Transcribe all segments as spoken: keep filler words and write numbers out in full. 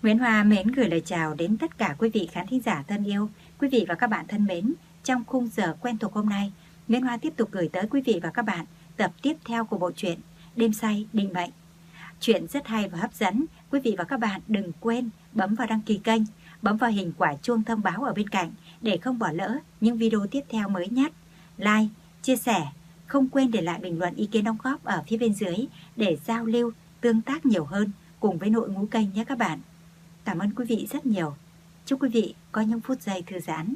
Nguyễn Hoa mến gửi lời chào đến tất cả quý vị khán thính giả thân yêu, quý vị và các bạn thân mến. Trong khung giờ quen thuộc hôm nay, Nguyễn Hoa tiếp tục gửi tới quý vị và các bạn tập tiếp theo của bộ truyện Đêm Say Định Mệnh. Chuyện rất hay và hấp dẫn, quý vị và các bạn đừng quên bấm vào đăng ký kênh, bấm vào hình quả chuông thông báo ở bên cạnh để không bỏ lỡ những video tiếp theo mới nhất. Like, chia sẻ, không quên để lại bình luận ý kiến đóng góp ở phía bên dưới để giao lưu, tương tác nhiều hơn cùng với nội ngũ kênh nhé các bạn. Cảm ơn quý vị rất nhiều. Chúc quý vị có những phút giây thư giãn.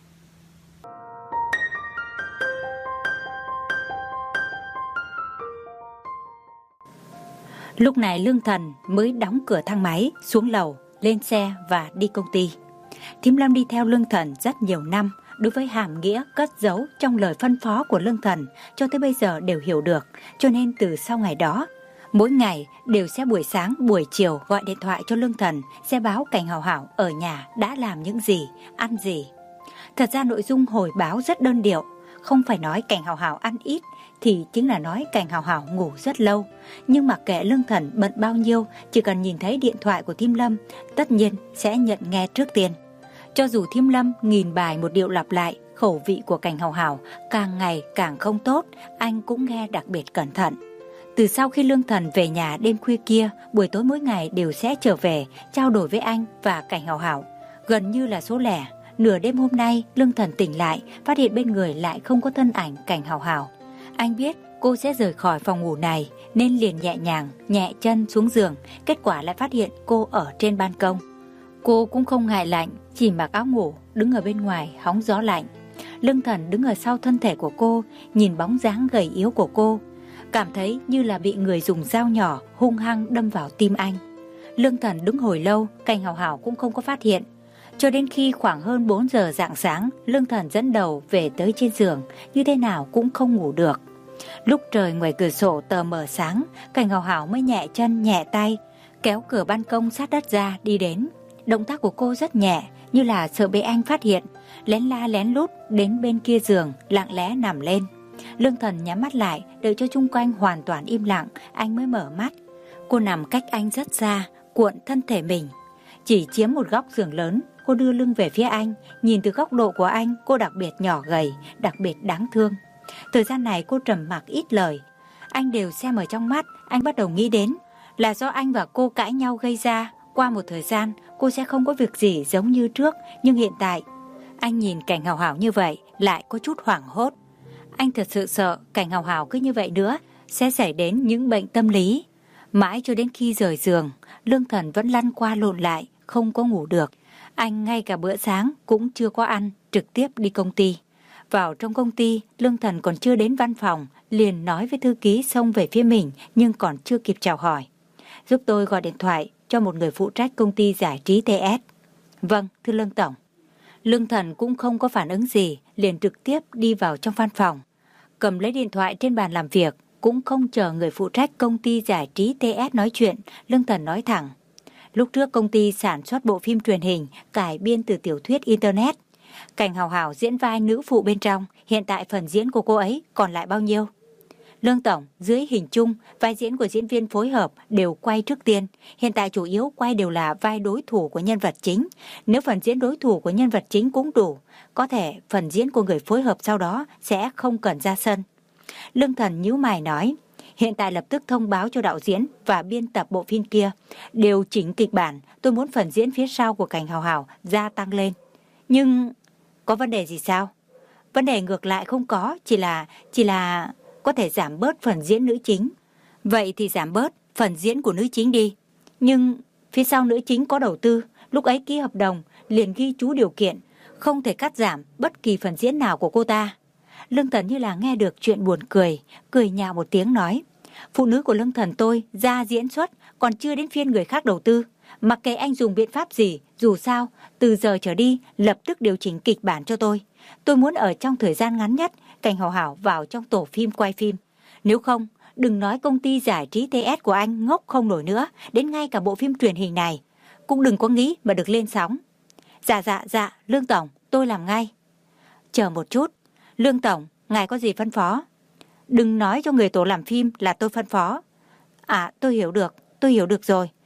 Lúc này Lương Thần mới đóng cửa thang máy, xuống lầu, lên xe và đi công ty. Thím Lâm đi theo Lương Thần rất nhiều năm, đối với hàm nghĩa cất giấu trong lời phân phó của Lương Thần cho tới bây giờ đều hiểu được, cho nên từ sau ngày đó, mỗi ngày đều sẽ buổi sáng buổi chiều gọi điện thoại cho Lương Thần, sẽ báo Cảnh Hảo Hảo ở nhà đã làm những gì, ăn gì. Thật ra nội dung hồi báo rất đơn điệu, không phải nói Cảnh Hảo Hảo ăn ít thì chính là nói Cảnh Hảo Hảo ngủ rất lâu. Nhưng mặc kệ Lương Thần bận bao nhiêu, chỉ cần nhìn thấy điện thoại của Thím Lâm, tất nhiên sẽ nhận nghe trước tiên. Cho dù Thím Lâm nghìn bài một điệu lặp lại, khẩu vị của Cảnh Hảo Hảo càng ngày càng không tốt, anh cũng nghe đặc biệt cẩn thận. Từ sau khi Lương Thần về nhà đêm khuya kia, buổi tối mỗi ngày đều sẽ trở về, trao đổi với anh và Cảnh Hảo Hảo, gần như là số lẻ. Nửa đêm hôm nay, Lương Thần tỉnh lại, phát hiện bên người lại không có thân ảnh Cảnh Hảo Hảo. Anh biết cô sẽ rời khỏi phòng ngủ này, nên liền nhẹ nhàng, nhẹ chân xuống giường, kết quả lại phát hiện cô ở trên ban công. Cô cũng không ngại lạnh, chỉ mặc áo ngủ, đứng ở bên ngoài hóng gió lạnh. Lương Thần đứng ở sau thân thể của cô, nhìn bóng dáng gầy yếu của cô, cảm thấy như là bị người dùng dao nhỏ hung hăng đâm vào tim anh. Lương Thần đứng hồi lâu, Cảnh Hảo Hảo cũng không có phát hiện. Cho đến khi khoảng hơn bốn giờ rạng sáng, Lương Thần dẫn đầu về tới trên giường, như thế nào cũng không ngủ được. Lúc trời ngoài cửa sổ tờ mờ sáng, Cảnh Hảo Hảo mới nhẹ chân nhẹ tay, kéo cửa ban công sát đất ra đi đến. Động tác của cô rất nhẹ, như là sợ bị anh phát hiện, lén la lén lút đến bên kia giường, lặng lẽ nằm lên. Lương Thần nhắm mắt lại, đợi cho chung quanh hoàn toàn im lặng, anh mới mở mắt. Cô nằm cách anh rất xa, cuộn thân thể mình, chỉ chiếm một góc giường lớn. Cô đưa lưng về phía anh, nhìn từ góc độ của anh, cô đặc biệt nhỏ gầy, đặc biệt đáng thương. Thời gian này cô trầm mặc ít lời. Anh đều xem ở trong mắt, anh bắt đầu nghĩ đến là do anh và cô cãi nhau gây ra. Qua một thời gian, cô sẽ không có việc gì giống như trước, nhưng hiện tại, anh nhìn Cảnh Hảo Hảo như vậy, lại có chút hoảng hốt. Anh thật sự sợ Cảnh Hảo Hảo cứ như vậy nữa, sẽ xảy đến những bệnh tâm lý. Mãi cho đến khi rời giường, Lương Thần vẫn lăn qua lộn lại, không có ngủ được. Anh ngay cả bữa sáng cũng chưa có ăn, trực tiếp đi công ty. Vào trong công ty, Lương Thần còn chưa đến văn phòng, liền nói với thư ký xông về phía mình, nhưng còn chưa kịp chào hỏi. Giúp tôi gọi điện thoại cho một người phụ trách công ty giải trí tê ét. Vâng, thưa Lương Tổng. Lương Thần cũng không có phản ứng gì, liền trực tiếp đi vào trong văn phòng. Cầm lấy điện thoại trên bàn làm việc, cũng không chờ người phụ trách công ty giải trí tê ét nói chuyện, Lương Thần nói thẳng. Lúc trước công ty sản xuất bộ phim truyền hình cải biên từ tiểu thuyết Internet. Cảnh Hảo Hảo diễn vai nữ phụ bên trong, hiện tại phần diễn của cô ấy còn lại bao nhiêu? Lương Tổng, dưới hình chung, vai diễn của diễn viên phối hợp đều quay trước tiên. Hiện tại chủ yếu quay đều là vai đối thủ của nhân vật chính. Nếu phần diễn đối thủ của nhân vật chính cũng đủ, có thể phần diễn của người phối hợp sau đó sẽ không cần ra sân. Lương Thần nhíu mày nói, hiện tại lập tức thông báo cho đạo diễn và biên tập bộ phim kia, điều chỉnh kịch bản, tôi muốn phần diễn phía sau của Cảnh Hảo Hảo gia tăng lên. Nhưng có vấn đề gì sao? Vấn đề ngược lại không có, chỉ là chỉ là có thể giảm bớt phần diễn nữ chính. Vậy thì giảm bớt phần diễn của nữ chính đi. Nhưng phía sau nữ chính có đầu tư, lúc ấy ký hợp đồng liền ghi chú điều kiện, không thể cắt giảm bất kỳ phần diễn nào của cô ta. Lương Thần như là nghe được chuyện buồn cười, cười nhạo một tiếng nói, phụ nữ của Lương Thần tôi ra diễn xuất, còn chưa đến phiên người khác đầu tư. Mặc kệ anh dùng biện pháp gì, dù sao, từ giờ trở đi lập tức điều chỉnh kịch bản cho tôi. Tôi muốn ở trong thời gian ngắn nhất, Cảnh Hảo Hảo vào trong tổ phim quay phim. Nếu không, đừng nói công ty giải trí tê ét của anh ngốc không nổi nữa, đến ngay cả bộ phim truyền hình này cũng đừng có nghĩ mà được lên sóng. Dạ dạ dạ, Lương Tổng, tôi làm ngay. Chờ một chút, Lương Tổng, ngài có gì phân phó? Đừng nói cho người tổ làm phim là tôi phân phó. À, tôi hiểu được, tôi hiểu được rồi.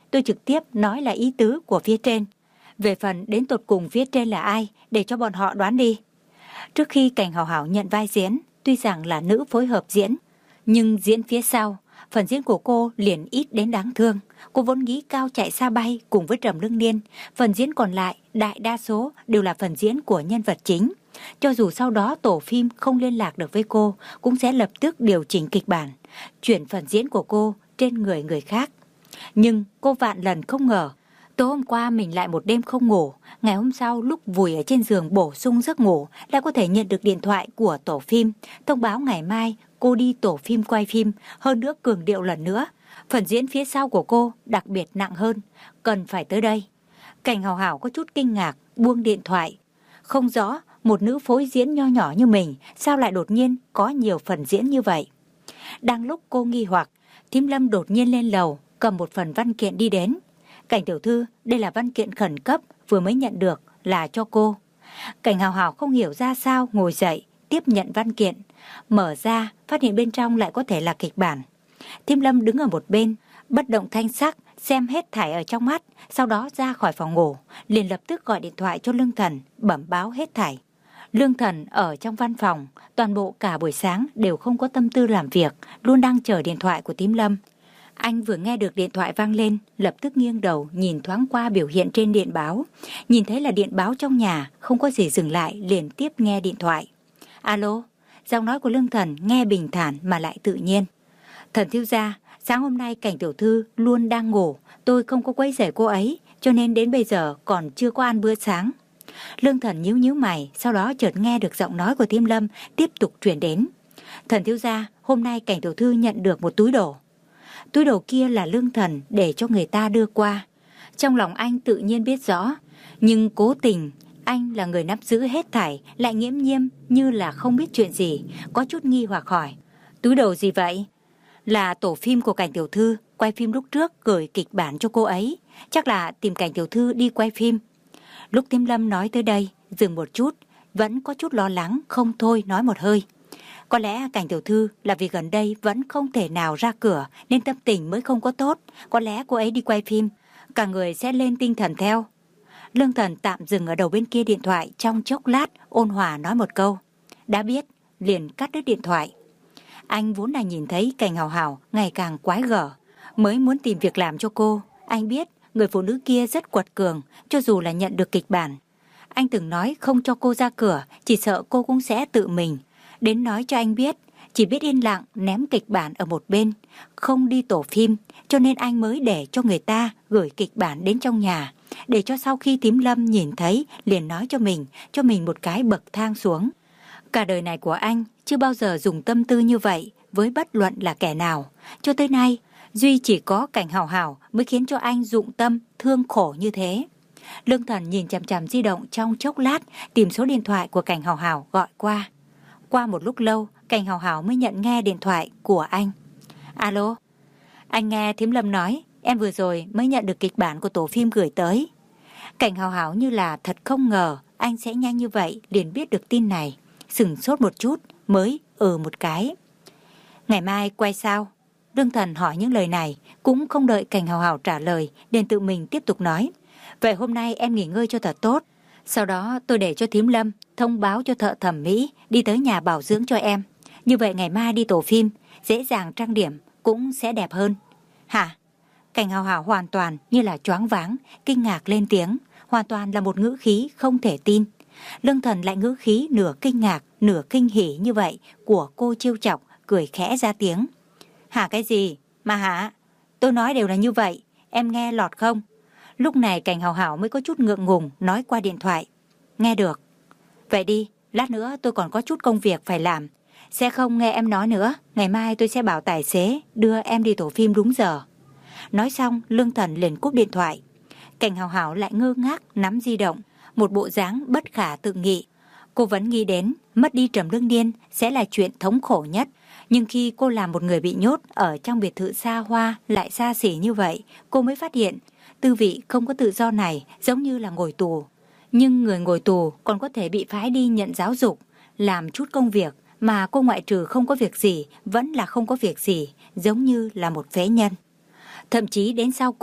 tôi trực tiếp nói là ý tứ của phía trên. Về phần đến tột cùng phía trên là ai, để cho bọn họ đoán đi. Trước khi Cảnh Hảo Hảo nhận vai diễn, tuy rằng là nữ phối hợp diễn, nhưng diễn phía sau, phần diễn của cô liền ít đến đáng thương. Cô vốn nghĩ cao chạy xa bay cùng với Trầm Lương Niên, phần diễn còn lại đại đa số đều là phần diễn của nhân vật chính. Cho dù sau đó tổ phim không liên lạc được với cô, cũng sẽ lập tức điều chỉnh kịch bản, chuyển phần diễn của cô trên người người khác. Nhưng cô vạn lần không ngờ, tối hôm qua mình lại một đêm không ngủ, ngày hôm sau lúc vùi ở trên giường bổ sung giấc ngủ lại có thể nhận được điện thoại của tổ phim, thông báo ngày mai cô đi tổ phim quay phim, hơn nữa cường điệu lần nữa. Phần diễn phía sau của cô đặc biệt nặng hơn, cần phải tới đây. Cảnh Hảo Hảo có chút kinh ngạc, buông điện thoại. Không rõ một nữ phối diễn nho nhỏ như mình sao lại đột nhiên có nhiều phần diễn như vậy. Đang lúc cô nghi hoặc, Thím Lâm đột nhiên lên lầu, cầm một phần văn kiện đi đến. Cảnh tiểu thư, đây là văn kiện khẩn cấp vừa mới nhận được, là cho cô. Cảnh Hảo Hảo không hiểu ra sao ngồi dậy, tiếp nhận văn kiện. Mở ra, phát hiện bên trong lại có thể là kịch bản. Thím Lâm đứng ở một bên, bất động thanh sắc, xem hết thảy ở trong mắt, sau đó ra khỏi phòng ngủ, liền lập tức gọi điện thoại cho Lương Thần, bẩm báo hết thảy. Lương Thần ở trong văn phòng, toàn bộ cả buổi sáng đều không có tâm tư làm việc, luôn đang chờ điện thoại của Thím Lâm. Anh vừa nghe được điện thoại vang lên, lập tức nghiêng đầu nhìn thoáng qua biểu hiện trên điện báo. Nhìn thấy là điện báo trong nhà, không có gì dừng lại, liền tiếp nghe điện thoại. Alo, giọng nói của Lương Thần nghe bình thản mà lại tự nhiên. Thần thiếu gia, sáng hôm nay Cảnh tiểu thư luôn đang ngủ, tôi không có quấy rầy cô ấy, cho nên đến bây giờ còn chưa có ăn bữa sáng. Lương Thần nhíu nhíu mày, sau đó chợt nghe được giọng nói của Thím Lâm tiếp tục truyền đến. Thần thiếu gia, hôm nay Cảnh tiểu thư nhận được một túi đồ. Túi đồ kia là Lương Thần để cho người ta đưa qua. Trong lòng anh tự nhiên biết rõ, nhưng cố tình anh là người nắm giữ hết thảy, lại nghiễm nhiên như là không biết chuyện gì, có chút nghi hoặc hỏi. Túi đồ gì vậy? Là tổ phim của Cảnh tiểu thư, quay phim lúc trước gửi kịch bản cho cô ấy, chắc là tìm Cảnh tiểu thư đi quay phim. Lúc Thím Lâm nói tới đây, dừng một chút, vẫn có chút lo lắng, không thôi nói một hơi. Có lẽ Cảnh tiểu thư là vì gần đây vẫn không thể nào ra cửa nên tâm tình mới không có tốt. Có lẽ cô ấy đi quay phim, cả người sẽ lên tinh thần theo. Lương Thần tạm dừng ở đầu bên kia điện thoại trong chốc lát, ôn hòa nói một câu. Đã biết, liền cắt đứt điện thoại. Anh vốn là nhìn thấy Cảnh Hảo Hảo ngày càng quái gở, mới muốn tìm việc làm cho cô. Anh biết người phụ nữ kia rất quật cường, cho dù là nhận được kịch bản. Anh từng nói không cho cô ra cửa, chỉ sợ cô cũng sẽ tự mình đến nói cho anh biết, chỉ biết yên lặng ném kịch bản ở một bên, không đi tổ phim, cho nên anh mới để cho người ta gửi kịch bản đến trong nhà, để cho sau khi Thím Lâm nhìn thấy liền nói cho mình, cho mình một cái bậc thang xuống. Cả đời này của anh chưa bao giờ dùng tâm tư như vậy với bất luận là kẻ nào. Cho tới nay, duy chỉ có Cảnh Hảo Hảo mới khiến cho anh dụng tâm thương khổ như thế. Lương Thần nhìn chằm chằm di động trong chốc lát, tìm số điện thoại của Cảnh Hảo Hảo gọi qua. Qua một lúc lâu, Cảnh Hảo Hảo mới nhận nghe điện thoại của anh. Alo, anh nghe Thím Lâm nói, em vừa rồi mới nhận được kịch bản của tổ phim gửi tới. Cảnh Hảo Hảo như là thật không ngờ anh sẽ nhanh như vậy liền biết được tin này. Sửng sốt một chút mới ừ một cái. Ngày mai quay sao? Lương Thần hỏi những lời này, cũng không đợi Cảnh Hảo Hảo trả lời, liền tự mình tiếp tục nói. Vậy hôm nay em nghỉ ngơi cho thật tốt. Sau đó tôi để cho Thím Lâm thông báo cho thợ thẩm mỹ đi tới nhà bảo dưỡng cho em. Như vậy ngày mai đi tổ phim, dễ dàng trang điểm cũng sẽ đẹp hơn. Hả? Cảnh Hảo Hảo hoàn toàn như là choáng váng, kinh ngạc lên tiếng, hoàn toàn là một ngữ khí không thể tin. Lương Thần lại ngữ khí nửa kinh ngạc, nửa kinh hỉ như vậy của cô trêu chọc, cười khẽ ra tiếng. Hả cái gì? Mà hả? Tôi nói đều là như vậy, em nghe lọt không? Lúc này Cảnh Hảo Hảo mới có chút ngượng ngùng nói qua điện thoại. Nghe được. Vậy đi, lát nữa tôi còn có chút công việc phải làm. Sẽ không nghe em nói nữa, ngày mai tôi sẽ bảo tài xế đưa em đi tổ phim đúng giờ. Nói xong, Lương Thần liền cúp điện thoại. Cảnh Hảo Hảo lại ngơ ngác nắm di động, một bộ dáng bất khả tự nghị. Cô vẫn nghĩ đến mất đi Trầm Lương Niên sẽ là chuyện thống khổ nhất. Nhưng khi cô làm một người bị nhốt ở trong biệt thự xa hoa lại xa xỉ như vậy, cô mới phát hiện tư vị không có tự do này giống như là ngồi tù. Nhưng người ngồi tù còn có thể bị phái đi nhận giáo dục, làm chút công việc mà cô ngoại trừ không có việc gì vẫn là không có việc gì, giống như là một phế nhân. Thậm chí đến sau cùng,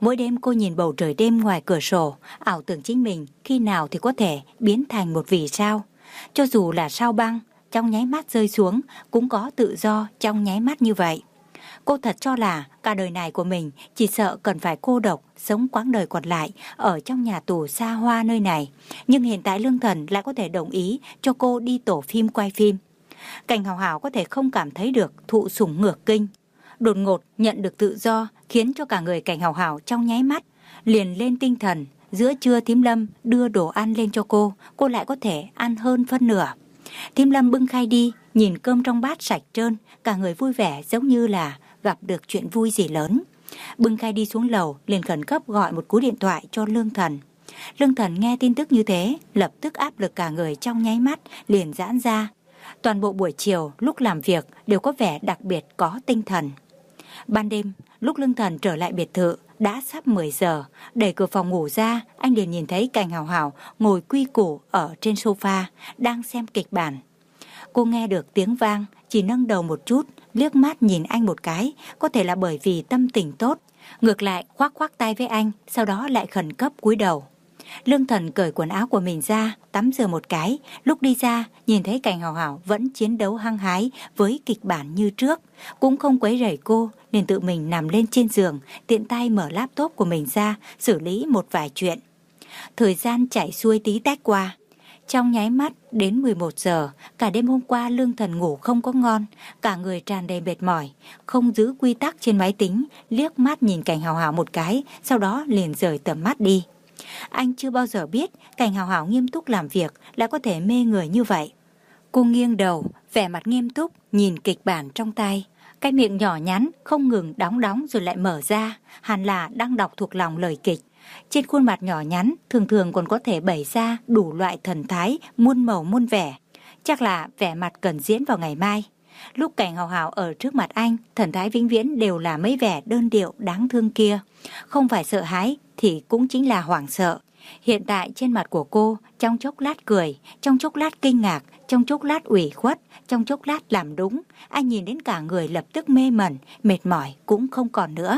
Mỗi đêm cô nhìn bầu trời đêm ngoài cửa sổ, ảo tưởng chính mình khi nào thì có thể biến thành một vì sao. Cho dù là sao băng, trong nháy mắt rơi xuống, cũng có tự do trong nháy mắt như vậy. Cô thật cho là cả đời này của mình chỉ sợ cần phải cô độc, sống quãng đời còn lại ở trong nhà tù xa hoa nơi này. Nhưng hiện tại Lương Thần lại có thể đồng ý cho cô đi tổ phim quay phim. Cảnh Hào Hào có thể không cảm thấy được thụ sủng ngược kinh. Đột ngột nhận được tự do khiến cho cả người Cảnh Hào Hào trong nháy mắt liền lên tinh thần. Giữa trưa Thím Lâm đưa đồ ăn lên cho cô, cô lại có thể ăn hơn phân nửa. Thím Lâm bưng khay đi, nhìn cơm trong bát sạch trơn, cả người vui vẻ giống như là gặp được chuyện vui gì lớn. Bưng khay đi xuống lầu, liền khẩn cấp gọi một cú điện thoại cho Lương Thần. Lương Thần nghe tin tức như thế, lập tức áp lực cả người trong nháy mắt liền giãn ra. Toàn bộ buổi chiều lúc làm việc đều có vẻ đặc biệt có tinh thần. Ban đêm, lúc Lương Thần trở lại biệt thự, đã sắp mười giờ, đẩy cửa phòng ngủ ra, anh liền nhìn thấy Cảnh Hào Hào ngồi quy củ ở trên sofa, đang xem kịch bản. Cô nghe được tiếng vang, chỉ nâng đầu một chút, liếc mắt nhìn anh một cái, có thể là bởi vì tâm tình tốt. Ngược lại khoác khoác tay với anh, sau đó lại khẩn cấp cúi đầu. Lương Thần cởi quần áo của mình ra, tắm rửa một cái, lúc đi ra nhìn thấy Cảnh Hào Hào vẫn chiến đấu hăng hái với kịch bản như trước, cũng không quấy rầy cô, nên tự mình nằm lên trên giường, tiện tay mở laptop của mình ra, xử lý một vài chuyện. Thời gian chảy xuôi tí tách qua. Trong nháy mắt đến mười một giờ, cả đêm hôm qua Lương Thần ngủ không có ngon, cả người tràn đầy mệt mỏi, không giữ quy tắc trên máy tính, liếc mắt nhìn Cảnh Hào Hào một cái, sau đó liền rời tầm mắt đi. Anh chưa bao giờ biết Cảnh Hào Hào nghiêm túc làm việc lại có thể mê người như vậy. Cô nghiêng đầu, vẻ mặt nghiêm túc, nhìn kịch bản trong tay. Cái miệng nhỏ nhắn không ngừng đóng đóng rồi lại mở ra, hẳn là đang đọc thuộc lòng lời kịch. Trên khuôn mặt nhỏ nhắn thường thường còn có thể bày ra đủ loại thần thái, muôn màu muôn vẻ. Chắc là vẻ mặt cần diễn vào ngày mai. Lúc Cảnh Hào Hào ở trước mặt anh, thần thái vĩnh viễn đều là mấy vẻ đơn điệu đáng thương kia. Không phải sợ hãi thì cũng chính là hoảng sợ. Hiện tại trên mặt của cô, trong chốc lát cười, trong chốc lát kinh ngạc, trong chốc lát ủy khuất, trong chốc lát làm đúng. Anh nhìn đến cả người lập tức mê mẩn, mệt mỏi cũng không còn nữa.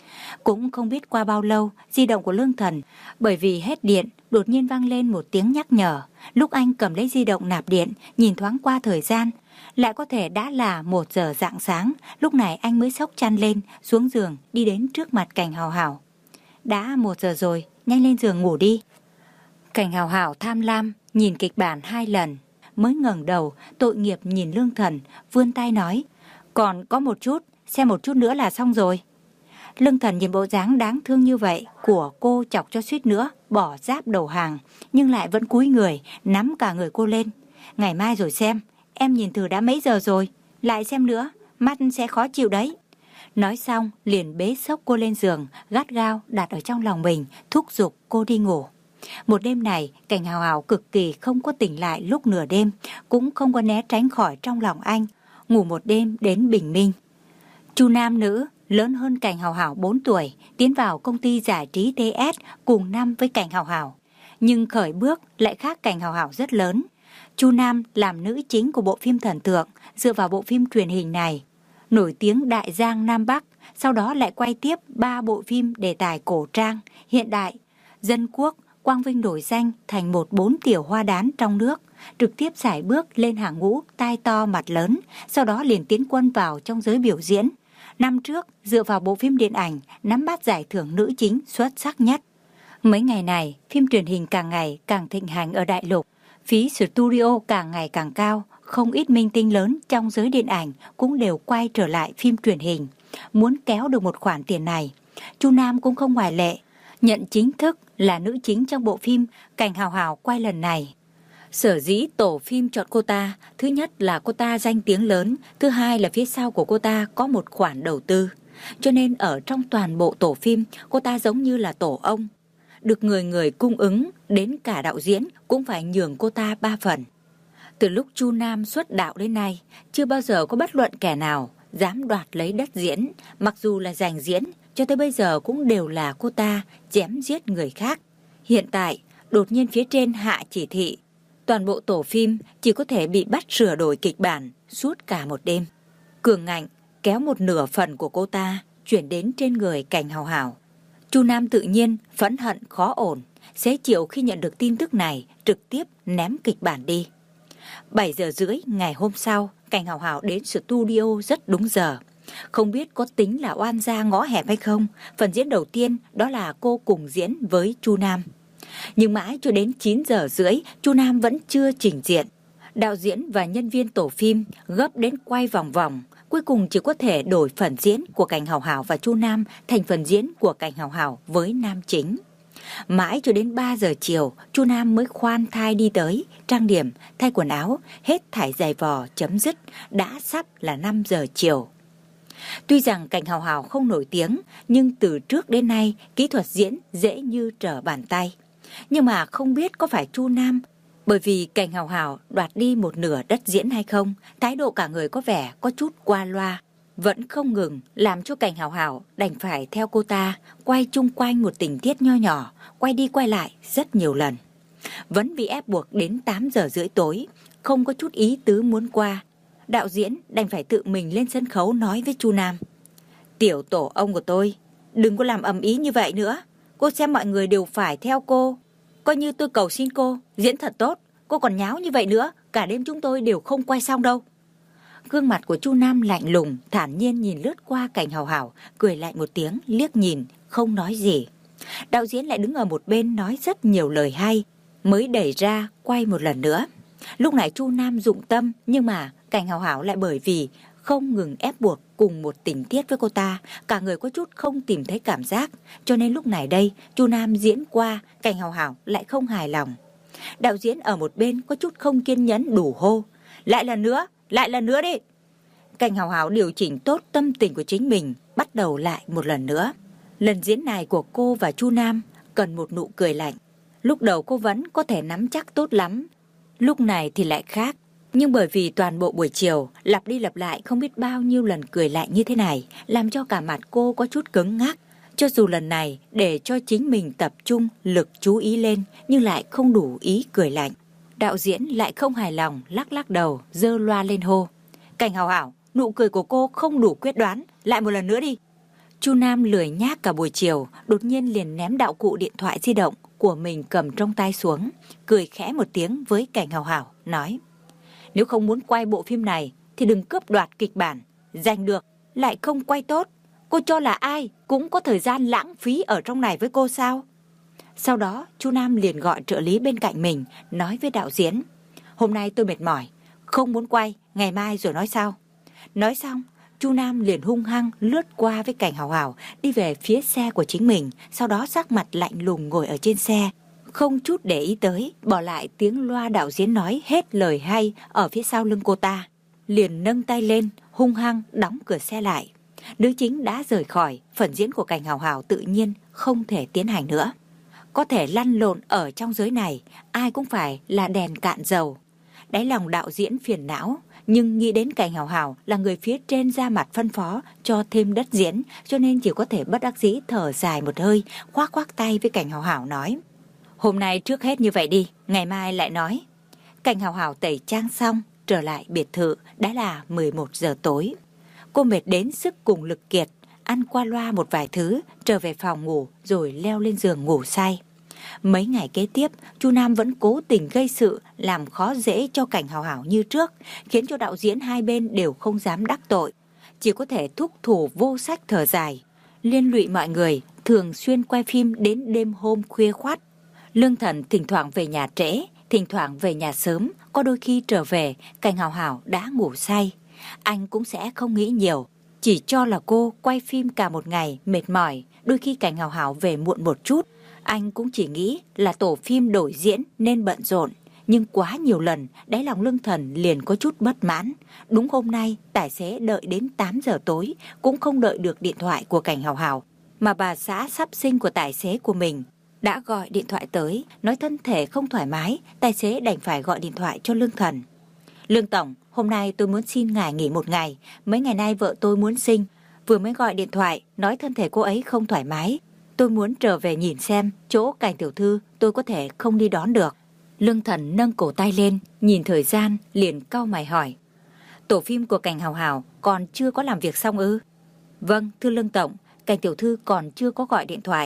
Cũng không biết qua bao lâu, di động của Lương Thần bởi vì hết điện đột nhiên vang lên một tiếng nhắc nhở. Lúc anh cầm lấy di động nạp điện, nhìn thoáng qua thời gian, lại có thể đã là một giờ rạng sáng. Lúc này anh mới xốc chăn lên, xuống giường, đi đến trước mặt Cảnh Hào Hào. Đã một giờ rồi, nhanh lên giường ngủ đi. Cảnh Hào Hào tham lam nhìn kịch bản hai lần, mới ngẩng đầu tội nghiệp nhìn Lương Thần, vươn tay nói, còn có một chút, xem một chút nữa là xong rồi. Lương Thần nhìn bộ dáng đáng thương như vậy của cô chọc cho suýt nữa bỏ giáp đầu hàng, nhưng lại vẫn cúi người nắm cả người cô lên. Ngày mai rồi xem, em nhìn thử đã mấy giờ rồi, lại xem nữa, mắt sẽ khó chịu đấy. Nói xong liền bế xốc cô lên giường, gắt gao đặt ở trong lòng mình, thúc giục cô đi ngủ. Một đêm này, Cảnh Hào Hào cực kỳ không có tỉnh lại lúc nửa đêm, cũng không có né tránh khỏi trong lòng anh, ngủ một đêm đến bình minh. Chu nam nữ lớn hơn Cảnh Hào Hào bốn tuổi, tiến vào công ty giải trí tê ét cùng năm với Cảnh Hào Hào. Nhưng khởi bước lại khác Cảnh Hào Hào rất lớn. Chu Nam làm nữ chính của bộ phim thần tượng, dựa vào bộ phim truyền hình này nổi tiếng đại giang Nam Bắc, sau đó lại quay tiếp ba bộ phim đề tài cổ trang, hiện đại, dân quốc, quang vinh đổi danh thành một bốn tiểu hoa đán trong nước, trực tiếp sải bước lên hàng ngũ tai to mặt lớn, sau đó liền tiến quân vào trong giới biểu diễn. Năm trước, dựa vào bộ phim điện ảnh, nắm bắt giải thưởng nữ chính xuất sắc nhất. Mấy ngày này, phim truyền hình càng ngày càng thịnh hành ở đại lục, phí studio càng ngày càng cao, không ít minh tinh lớn trong giới điện ảnh cũng đều quay trở lại phim truyền hình. Muốn kéo được một khoản tiền này, Chu Nam cũng không ngoại lệ, nhận chính thức là nữ chính trong bộ phim Cảnh Hào Hào quay lần này. Sở dĩ tổ phim chọn cô ta, thứ nhất là cô ta danh tiếng lớn, thứ hai là phía sau của cô ta có một khoản đầu tư. Cho nên ở trong toàn bộ tổ phim, cô ta giống như là tổ ông. Được người người cung ứng, đến cả đạo diễn cũng phải nhường cô ta ba phần. Từ lúc Chu Nam xuất đạo đến nay, chưa bao giờ có bất luận kẻ nào dám đoạt lấy đất diễn, mặc dù là giành diễn, cho tới bây giờ cũng đều là cô ta chém giết người khác. Hiện tại, đột nhiên phía trên hạ chỉ thị, toàn bộ tổ phim chỉ có thể bị bắt sửa đổi kịch bản suốt cả một đêm. Cường ngạnh kéo một nửa phần của cô ta chuyển đến trên người Cảnh Hào Hào. Chu Nam tự nhiên phẫn hận khó ổn, xế chiều khi nhận được tin tức này trực tiếp ném kịch bản đi. bảy giờ rưỡi ngày hôm sau, Cảnh Hào Hào đến studio rất đúng giờ. Không biết có tính là oan gia ngõ hẹp hay không, phần diễn đầu tiên đó là cô cùng diễn với Chu Nam. Nhưng mãi cho đến chín giờ rưỡi, Chu Nam vẫn chưa trình diện. Đạo diễn và nhân viên tổ phim gấp đến quay vòng vòng, cuối cùng chỉ có thể đổi phần diễn của Cảnh Hào Hào và Chu Nam thành phần diễn của Cảnh Hào Hào với nam chính. Mãi cho đến ba giờ chiều, Chu Nam mới khoan thai đi tới, trang điểm, thay quần áo, hết thải giày vò chấm dứt, đã sắp là năm giờ chiều. Tuy rằng Cảnh Hào Hào không nổi tiếng, nhưng từ trước đến nay kỹ thuật diễn dễ như trở bàn tay. Nhưng mà không biết có phải Chu Nam bởi vì Cảnh Hào Hào đoạt đi một nửa đất diễn hay không, thái độ cả người có vẻ có chút qua loa, vẫn không ngừng làm cho Cảnh Hào Hào đành phải theo cô ta quay chung quanh một tình tiết nho nhỏ, quay đi quay lại rất nhiều lần. Vẫn bị ép buộc đến tám giờ rưỡi tối, không có chút ý tứ muốn qua. Đạo diễn đành phải tự mình lên sân khấu nói với Chu Nam: "Tiểu tổ ông của tôi, đừng có làm ầm ĩ như vậy nữa. Cô xem mọi người đều phải theo cô. Coi như tôi cầu xin cô, diễn thật tốt. Cô còn nháo như vậy nữa, cả đêm chúng tôi đều không quay xong đâu." Gương mặt của Chu Nam lạnh lùng, thản nhiên nhìn lướt qua Cảnh Hào Hào, cười lại một tiếng, liếc nhìn, không nói gì. Đạo diễn lại đứng ở một bên nói rất nhiều lời hay, mới đẩy ra quay một lần nữa. Lúc này Chu Nam dụng tâm, nhưng mà Cảnh Hào Hào lại bởi vì không ngừng ép buộc cùng một tình tiết với cô ta, cả người có chút không tìm thấy cảm giác, cho nên lúc này đây Chu Nam diễn qua, Cảnh Hào Hào lại không hài lòng. Đạo diễn ở một bên có chút không kiên nhẫn đủ hô: "Lại lần nữa, lại lần nữa đi." Cảnh Hào Hào điều chỉnh tốt tâm tình của chính mình, bắt đầu lại một lần nữa. Lần diễn này của cô và Chu Nam cần một nụ cười lạnh. Lúc đầu cô vẫn có thể nắm chắc tốt lắm, lúc này thì lại khác. Nhưng bởi vì toàn bộ buổi chiều lặp đi lặp lại không biết bao nhiêu lần cười lạnh như thế này, làm cho cả mặt cô có chút cứng ngắc. Cho dù lần này để cho chính mình tập trung lực chú ý lên, nhưng lại không đủ ý cười lạnh. Đạo diễn lại không hài lòng, lắc lắc đầu, giơ loa lên hô: "Cảnh Hào Hào, nụ cười của cô không đủ quyết đoán, lại một lần nữa đi." Chu Nam lười nhác cả buổi chiều, đột nhiên liền ném đạo cụ điện thoại di động của mình cầm trong tay xuống, cười khẽ một tiếng với Cảnh Hào Hào, nói: "Nếu không muốn quay bộ phim này thì đừng cướp đoạt kịch bản, giành được lại không quay tốt. Cô cho là ai cũng có thời gian lãng phí ở trong này với cô sao?" Sau đó Chu Nam liền gọi trợ lý bên cạnh mình, nói với đạo diễn: "Hôm nay tôi mệt mỏi, không muốn quay, ngày mai rồi nói sau." Nói xong, Chu Nam liền hung hăng lướt qua với Cảnh Hào Hào, đi về phía xe của chính mình, sau đó sắc mặt lạnh lùng ngồi ở trên xe, không chút để ý tới, bỏ lại tiếng loa đạo diễn nói hết lời hay ở phía sau lưng cô ta. Liền nâng tay lên, hung hăng đóng cửa xe lại. Nữ chính đã rời khỏi, phần diễn của Cảnh Hào Hào tự nhiên không thể tiến hành nữa. Có thể lăn lộn ở trong giới này, ai cũng phải là đèn cạn dầu. Đáy lòng đạo diễn phiền não, nhưng nghĩ đến Cảnh Hào Hào là người phía trên ra mặt phân phó cho thêm đất diễn, cho nên chỉ có thể bất đắc dĩ thở dài một hơi, khoác khoác tay với Cảnh Hào Hào nói: "Hôm nay trước hết như vậy đi, ngày mai lại nói." Cảnh Hào Hào tẩy trang xong, trở lại biệt thự đã là mười một giờ tối. Cô mệt đến sức cùng lực kiệt, ăn qua loa một vài thứ, trở về phòng ngủ rồi leo lên giường ngủ say. Mấy ngày kế tiếp, Chu Nam vẫn cố tình gây sự, làm khó dễ cho Cảnh Hào Hào như trước, khiến cho đạo diễn hai bên đều không dám đắc tội, chỉ có thể thúc thủ vô sách thở dài, liên lụy mọi người, thường xuyên quay phim đến đêm hôm khuya khoắt. Lương Thần thỉnh thoảng về nhà trễ, thỉnh thoảng về nhà sớm, có đôi khi trở về, Cảnh Hào Hào đã ngủ say. Anh cũng sẽ không nghĩ nhiều, chỉ cho là cô quay phim cả một ngày mệt mỏi, đôi khi Cảnh Hào Hào về muộn một chút. Anh cũng chỉ nghĩ là tổ phim đổi diễn nên bận rộn, nhưng quá nhiều lần, đáy lòng Lương Thần liền có chút bất mãn. Đúng hôm nay, tài xế đợi đến tám giờ tối, cũng không đợi được điện thoại của Cảnh Hào Hào, mà bà xã sắp sinh của tài xế của mình đã gọi điện thoại tới, nói thân thể không thoải mái, tài xế đành phải gọi điện thoại cho Lương Thần. "Lương Tổng, hôm nay tôi muốn xin ngài nghỉ một ngày, mấy ngày nay vợ tôi muốn sinh, vừa mới gọi điện thoại, nói thân thể cô ấy không thoải mái. Tôi muốn trở về nhìn xem chỗ Cảnh tiểu thư tôi có thể không đi đón được." Lương Thần nâng cổ tay lên, nhìn thời gian, liền cau mày hỏi: "Tổ phim của Cảnh Hào Hào còn chưa có làm việc xong ư?" "Vâng, thưa Lương Tổng, Cảnh tiểu thư còn chưa có gọi điện thoại,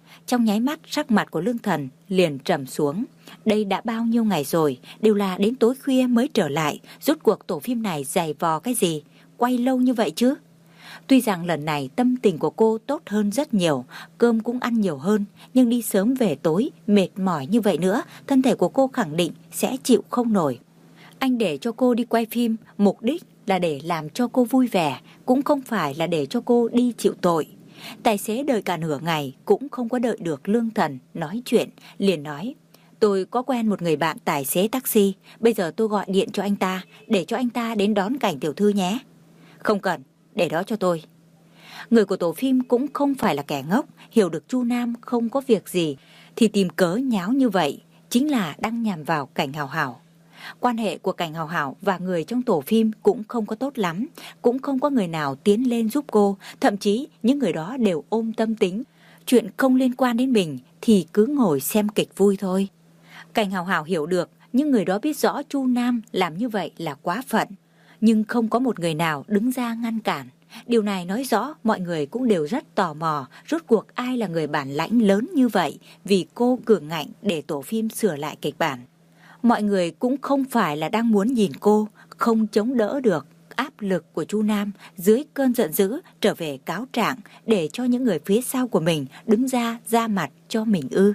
Trong nháy mắt sắc mặt của Lương Thần liền trầm xuống. Đây đã bao nhiêu ngày rồi, đều là đến tối khuya mới trở lại. Rốt cuộc tổ phim này dày vò cái gì, quay lâu như vậy chứ? Tuy rằng lần này tâm tình của cô tốt hơn rất nhiều, cơm cũng ăn nhiều hơn, nhưng đi sớm về tối, mệt mỏi như vậy nữa, thân thể của cô khẳng định sẽ chịu không nổi. Anh để cho cô đi quay phim, mục đích là để làm cho cô vui vẻ, cũng không phải là để cho cô đi chịu tội. Tài xế đợi cả nửa ngày cũng không có đợi được Lương Thần nói chuyện, liền nói: tôi có quen một người bạn tài xế taxi, bây giờ tôi gọi điện cho anh ta, để cho anh ta đến đón Cảnh tiểu thư nhé. Không cần, để đó cho tôi. Người của tổ phim cũng không phải là kẻ ngốc, hiểu được Chu Nam không có việc gì thì tìm cớ nháo như vậy, chính là đang nhằm vào Cảnh Hào Hào. Quan hệ của Cảnh Hào Hào và người trong tổ phim cũng không có tốt lắm, cũng không có người nào tiến lên giúp cô, thậm chí những người đó đều ôm tâm tính, chuyện không liên quan đến mình thì cứ ngồi xem kịch vui thôi. Cảnh Hào Hào hiểu được những người đó biết rõ Chu Nam làm như vậy là quá phận, nhưng không có một người nào đứng ra ngăn cản. Điều này nói rõ mọi người cũng đều rất tò mò rốt cuộc ai là người bản lãnh lớn như vậy vì cô cường ngạnh để tổ phim sửa lại kịch bản. Mọi người cũng không phải là đang muốn nhìn cô không chống đỡ được áp lực của Chu Nam, dưới cơn giận dữ trở về cáo trạng để cho những người phía sau của mình đứng ra ra mặt cho mình ư.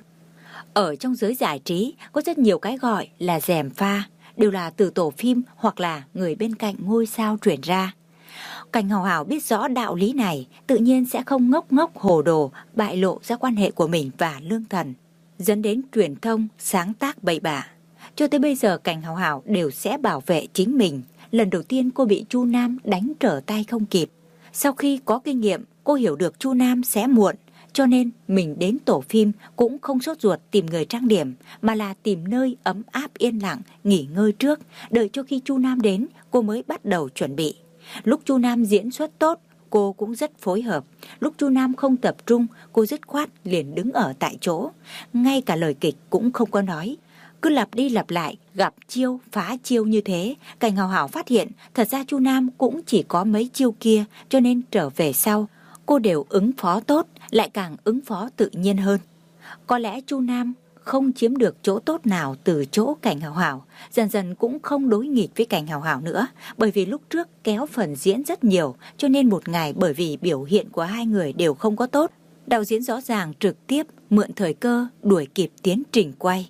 Ở trong giới giải trí có rất nhiều cái gọi là gièm pha, đều là từ tổ phim hoặc là người bên cạnh ngôi sao truyền ra. Cảnh Hào Hào biết rõ đạo lý này, tự nhiên sẽ không ngốc ngốc hồ đồ bại lộ ra quan hệ của mình và Lương Thần, dẫn đến truyền thông sáng tác bậy bạ. Cho tới bây giờ Cảnh Hào Hào đều sẽ bảo vệ chính mình. Lần đầu tiên cô bị Chu Nam đánh trở tay không kịp. Sau khi có kinh nghiệm, cô hiểu được Chu Nam sẽ muộn, cho nên mình đến tổ phim cũng không sốt ruột tìm người trang điểm, mà là tìm nơi ấm áp yên lặng, nghỉ ngơi trước, đợi cho khi Chu Nam đến, cô mới bắt đầu chuẩn bị. Lúc Chu Nam diễn xuất tốt, cô cũng rất phối hợp. Lúc Chu Nam không tập trung, cô dứt khoát liền đứng ở tại chỗ. Ngay cả lời kịch cũng không có nói. Cứ lặp đi lặp lại, gặp chiêu, phá chiêu như thế. Cảnh Hào Hào phát hiện, thật ra Chu Nam cũng chỉ có mấy chiêu kia, cho nên trở về sau, cô đều ứng phó tốt, lại càng ứng phó tự nhiên hơn. Có lẽ Chu Nam không chiếm được chỗ tốt nào từ chỗ Cảnh Hào Hào, dần dần cũng không đối nghịch với Cảnh Hào Hào nữa, bởi vì lúc trước kéo phần diễn rất nhiều, cho nên một ngày bởi vì biểu hiện của hai người đều không có tốt, đạo diễn rõ ràng trực tiếp mượn thời cơ đuổi kịp tiến trình quay.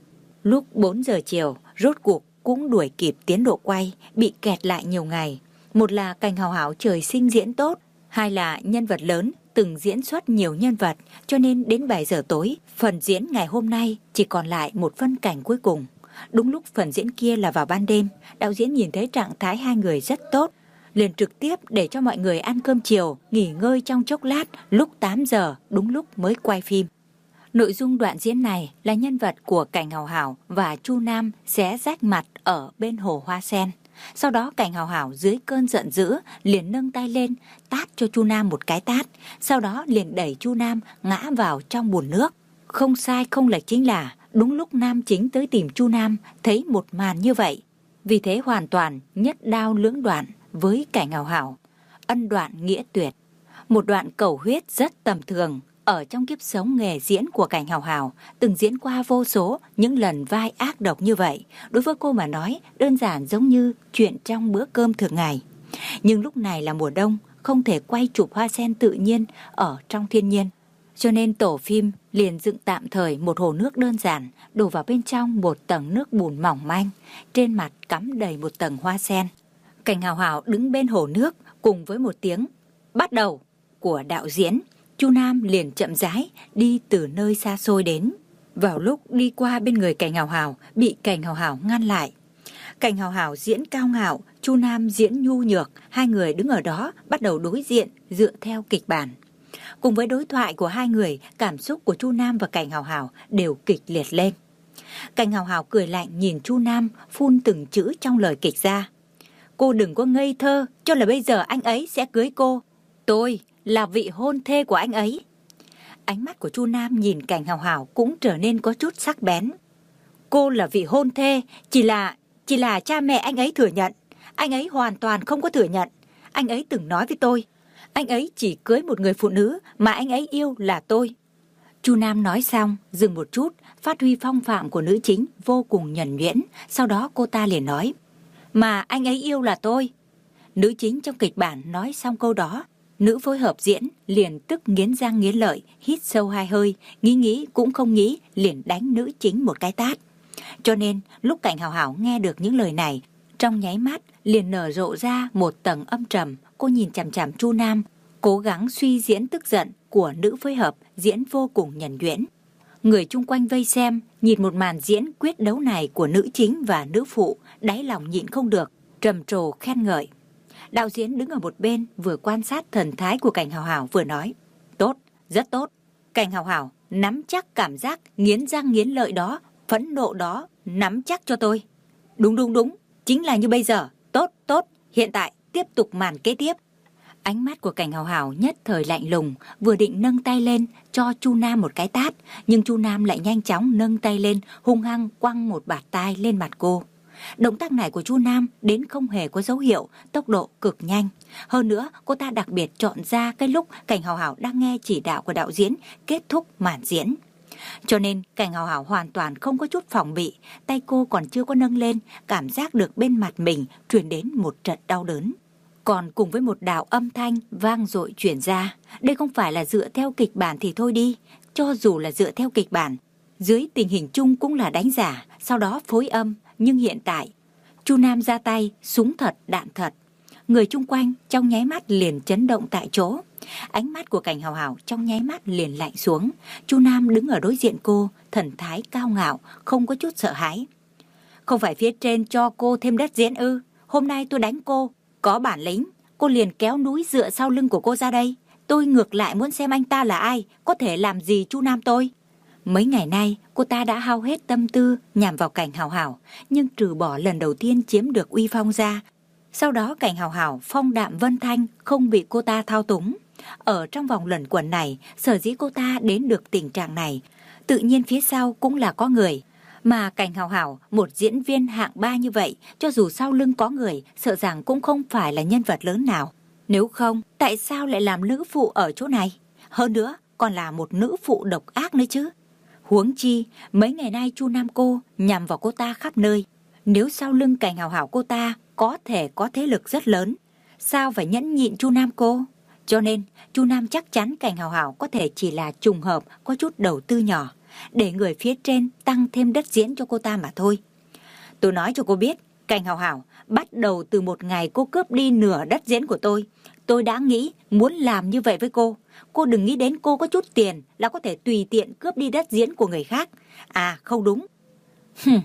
Lúc bốn giờ chiều, rốt cuộc cũng đuổi kịp tiến độ quay, bị kẹt lại nhiều ngày. Một là Cảnh Hào Hào trời sinh diễn tốt, hai là nhân vật lớn, từng diễn xuất nhiều nhân vật, cho nên đến bảy giờ tối, phần diễn ngày hôm nay chỉ còn lại một phân cảnh cuối cùng. Đúng lúc phần diễn kia là vào ban đêm, đạo diễn nhìn thấy trạng thái hai người rất tốt, liền trực tiếp để cho mọi người ăn cơm chiều, nghỉ ngơi trong chốc lát, lúc tám giờ đúng lúc mới quay phim. Nội dung đoạn diễn này là nhân vật của Cảnh Hào Hào và Chu Nam sẽ rách mặt ở bên hồ hoa sen. Sau đó Cảnh Hào Hào dưới cơn giận dữ liền nâng tay lên tát cho Chu Nam một cái tát, sau đó liền đẩy Chu Nam ngã vào trong bùn nước. Không sai không lệch chính là đúng lúc nam chính tới tìm Chu Nam thấy một màn như vậy, vì thế hoàn toàn nhất đao lưỡng đoạn với Cảnh Hào Hào, ân đoạn nghĩa tuyệt. Một đoạn cầu huyết rất tầm thường. Ở trong kiếp sống nghề diễn của Cảnh Hào Hào, từng diễn qua vô số những lần vai ác độc như vậy, đối với cô mà nói đơn giản giống như chuyện trong bữa cơm thường ngày. Nhưng lúc này là mùa đông, không thể quay chụp hoa sen tự nhiên ở trong thiên nhiên, cho nên tổ phim liền dựng tạm thời một hồ nước đơn giản, đổ vào bên trong một tầng nước bùn mỏng manh, trên mặt cắm đầy một tầng hoa sen. Cảnh Hào Hào đứng bên hồ nước cùng với một tiếng bắt đầu của đạo diễn, Chu Nam liền chậm rãi đi từ nơi xa xôi đến. Vào lúc đi qua bên người Cảnh Hào Hào, bị Cảnh Hào Hào ngăn lại. Cảnh Hào Hào diễn cao ngạo, Chu Nam diễn nhu nhược, hai người đứng ở đó bắt đầu đối diện dựa theo kịch bản. Cùng với đối thoại của hai người, cảm xúc của Chu Nam và Cảnh Hào Hào đều kịch liệt lên. Cảnh Hào Hào cười lạnh nhìn Chu Nam, phun từng chữ trong lời kịch ra. Cô đừng có ngây thơ, cho là bây giờ anh ấy sẽ cưới cô. Tôi là vị hôn thê của anh ấy. Ánh mắt của Chu Nam nhìn Cảnh Hào Hào cũng trở nên có chút sắc bén. Cô là vị hôn thê, chỉ là, chỉ là cha mẹ anh ấy thừa nhận. Anh ấy hoàn toàn không có thừa nhận. Anh ấy từng nói với tôi, anh ấy chỉ cưới một người phụ nữ mà anh ấy yêu là tôi. Chu Nam nói xong, dừng một chút, phát huy phong phạm của nữ chính vô cùng nhuần nhuyễn. Sau đó cô ta liền nói, mà anh ấy yêu là tôi. Nữ chính trong kịch bản nói xong câu đó, nữ phối hợp diễn liền tức nghiến răng nghiến lợi, hít sâu hai hơi, nghĩ nghĩ cũng không nghĩ, liền đánh nữ chính một cái tát. Cho nên lúc Cảnh Hào Hào nghe được những lời này, trong nháy mắt liền nở rộ ra một tầng âm trầm. Cô nhìn chằm chằm Chu Nam, cố gắng suy diễn tức giận của nữ phối hợp diễn vô cùng nhuần nhuyễn. Người chung quanh vây xem, nhìn một màn diễn quyết đấu này của nữ chính và nữ phụ, đáy lòng nhịn không được, trầm trồ khen ngợi. Đạo diễn đứng ở một bên vừa quan sát thần thái của Cảnh Hào Hào vừa nói, tốt, rất tốt. Cảnh Hào Hào nắm chắc cảm giác nghiến răng nghiến lợi đó, phẫn nộ đó, nắm chắc cho tôi. Đúng đúng đúng, chính là như bây giờ, tốt tốt, hiện tại tiếp tục màn kế tiếp. Ánh mắt của Cảnh Hào Hào nhất thời lạnh lùng, vừa định nâng tay lên cho Chu Nam một cái tát, nhưng Chu Nam lại nhanh chóng nâng tay lên, hung hăng quăng một bạt tai lên mặt cô. Động tác này của Chu Nam đến không hề có dấu hiệu, tốc độ cực nhanh. Hơn nữa, cô ta đặc biệt chọn ra cái lúc Cảnh Hào Hào đang nghe chỉ đạo của đạo diễn kết thúc màn diễn. Cho nên Cảnh Hào Hào hoàn toàn không có chút phòng bị, tay cô còn chưa có nâng lên, cảm giác được bên mặt mình truyền đến một trận đau đớn. Còn cùng với một đạo âm thanh vang dội truyền ra, đây không phải là dựa theo kịch bản thì thôi đi, cho dù là dựa theo kịch bản, dưới tình hình chung cũng là đánh giả, sau đó phối âm, nhưng hiện tại, Chu Nam ra tay, súng thật, đạn thật. Người chung quanh trong nháy mắt liền chấn động tại chỗ. Ánh mắt của Cảnh Hào Hào trong nháy mắt liền lạnh xuống. Chu Nam đứng ở đối diện cô, thần thái cao ngạo, không có chút sợ hãi. Không phải phía trên cho cô thêm đất diễn ư? Hôm nay tôi đánh cô, có bản lĩnh, cô liền kéo núi dựa sau lưng của cô ra đây. Tôi ngược lại muốn xem anh ta là ai, có thể làm gì Chu Nam tôi. Mấy ngày nay, cô ta đã hao hết tâm tư nhằm vào Cảnh Hào Hào, nhưng trừ bỏ lần đầu tiên chiếm được uy phong ra, sau đó Cảnh Hào Hào phong đạm vân thanh, không bị cô ta thao túng. Ở trong vòng luẩn quẩn này, sở dĩ cô ta đến được tình trạng này, tự nhiên phía sau cũng là có người. Mà Cảnh Hào Hào, một diễn viên hạng ba như vậy, cho dù sau lưng có người, sợ rằng cũng không phải là nhân vật lớn nào. Nếu không, tại sao lại làm nữ phụ ở chỗ này? Hơn nữa, còn là một nữ phụ độc ác nữa chứ. Huống chi, mấy ngày nay Chu Nam cô nhằm vào cô ta khắp nơi. Nếu sau lưng Cảnh Hào Hào cô ta có thể có thế lực rất lớn, sao phải nhẫn nhịn Chu Nam cô? Cho nên, Chu Nam chắc chắn Cảnh Hào Hào có thể chỉ là trùng hợp có chút đầu tư nhỏ, để người phía trên tăng thêm đất diễn cho cô ta mà thôi. Tôi nói cho cô biết, Cảnh Hào Hào, bắt đầu từ một ngày cô cướp đi nửa đất diễn của tôi, tôi đã nghĩ muốn làm như vậy với cô. Cô đừng nghĩ đến cô có chút tiền là có thể tùy tiện cướp đi đất diễn của người khác. À không đúng. Hừm,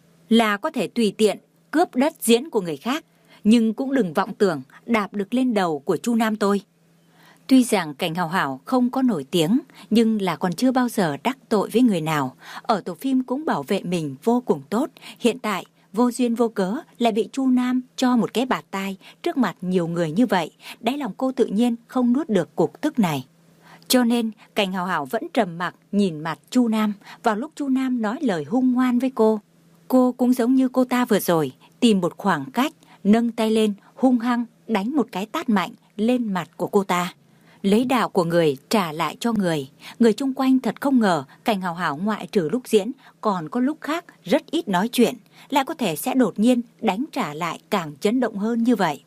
là có thể tùy tiện cướp đất diễn của người khác, nhưng cũng đừng vọng tưởng đạp được lên đầu của Chu Nam tôi. Tuy rằng Cảnh Hào Hào không có nổi tiếng, nhưng là còn chưa bao giờ đắc tội với người nào. Ở tổ phim cũng bảo vệ mình vô cùng tốt. Hiện tại, vô duyên vô cớ lại bị Chu Nam cho một cái bạt tai trước mặt nhiều người như vậy. Đáy lòng cô tự nhiên không nuốt được cục tức này. Cho nên, Cảnh Hào Hào vẫn trầm mặc nhìn mặt Chu Nam. Vào lúc Chu Nam nói lời hung ngoan với cô, cô cũng giống như cô ta vừa rồi, tìm một khoảng cách, nâng tay lên, hung hăng đánh một cái tát mạnh lên mặt của cô ta. Lấy đạo của người trả lại cho người. Người chung quanh thật không ngờ Cảnh Hào Hào ngoại trừ lúc diễn, còn có lúc khác rất ít nói chuyện, lại có thể sẽ đột nhiên đánh trả lại càng chấn động hơn như vậy.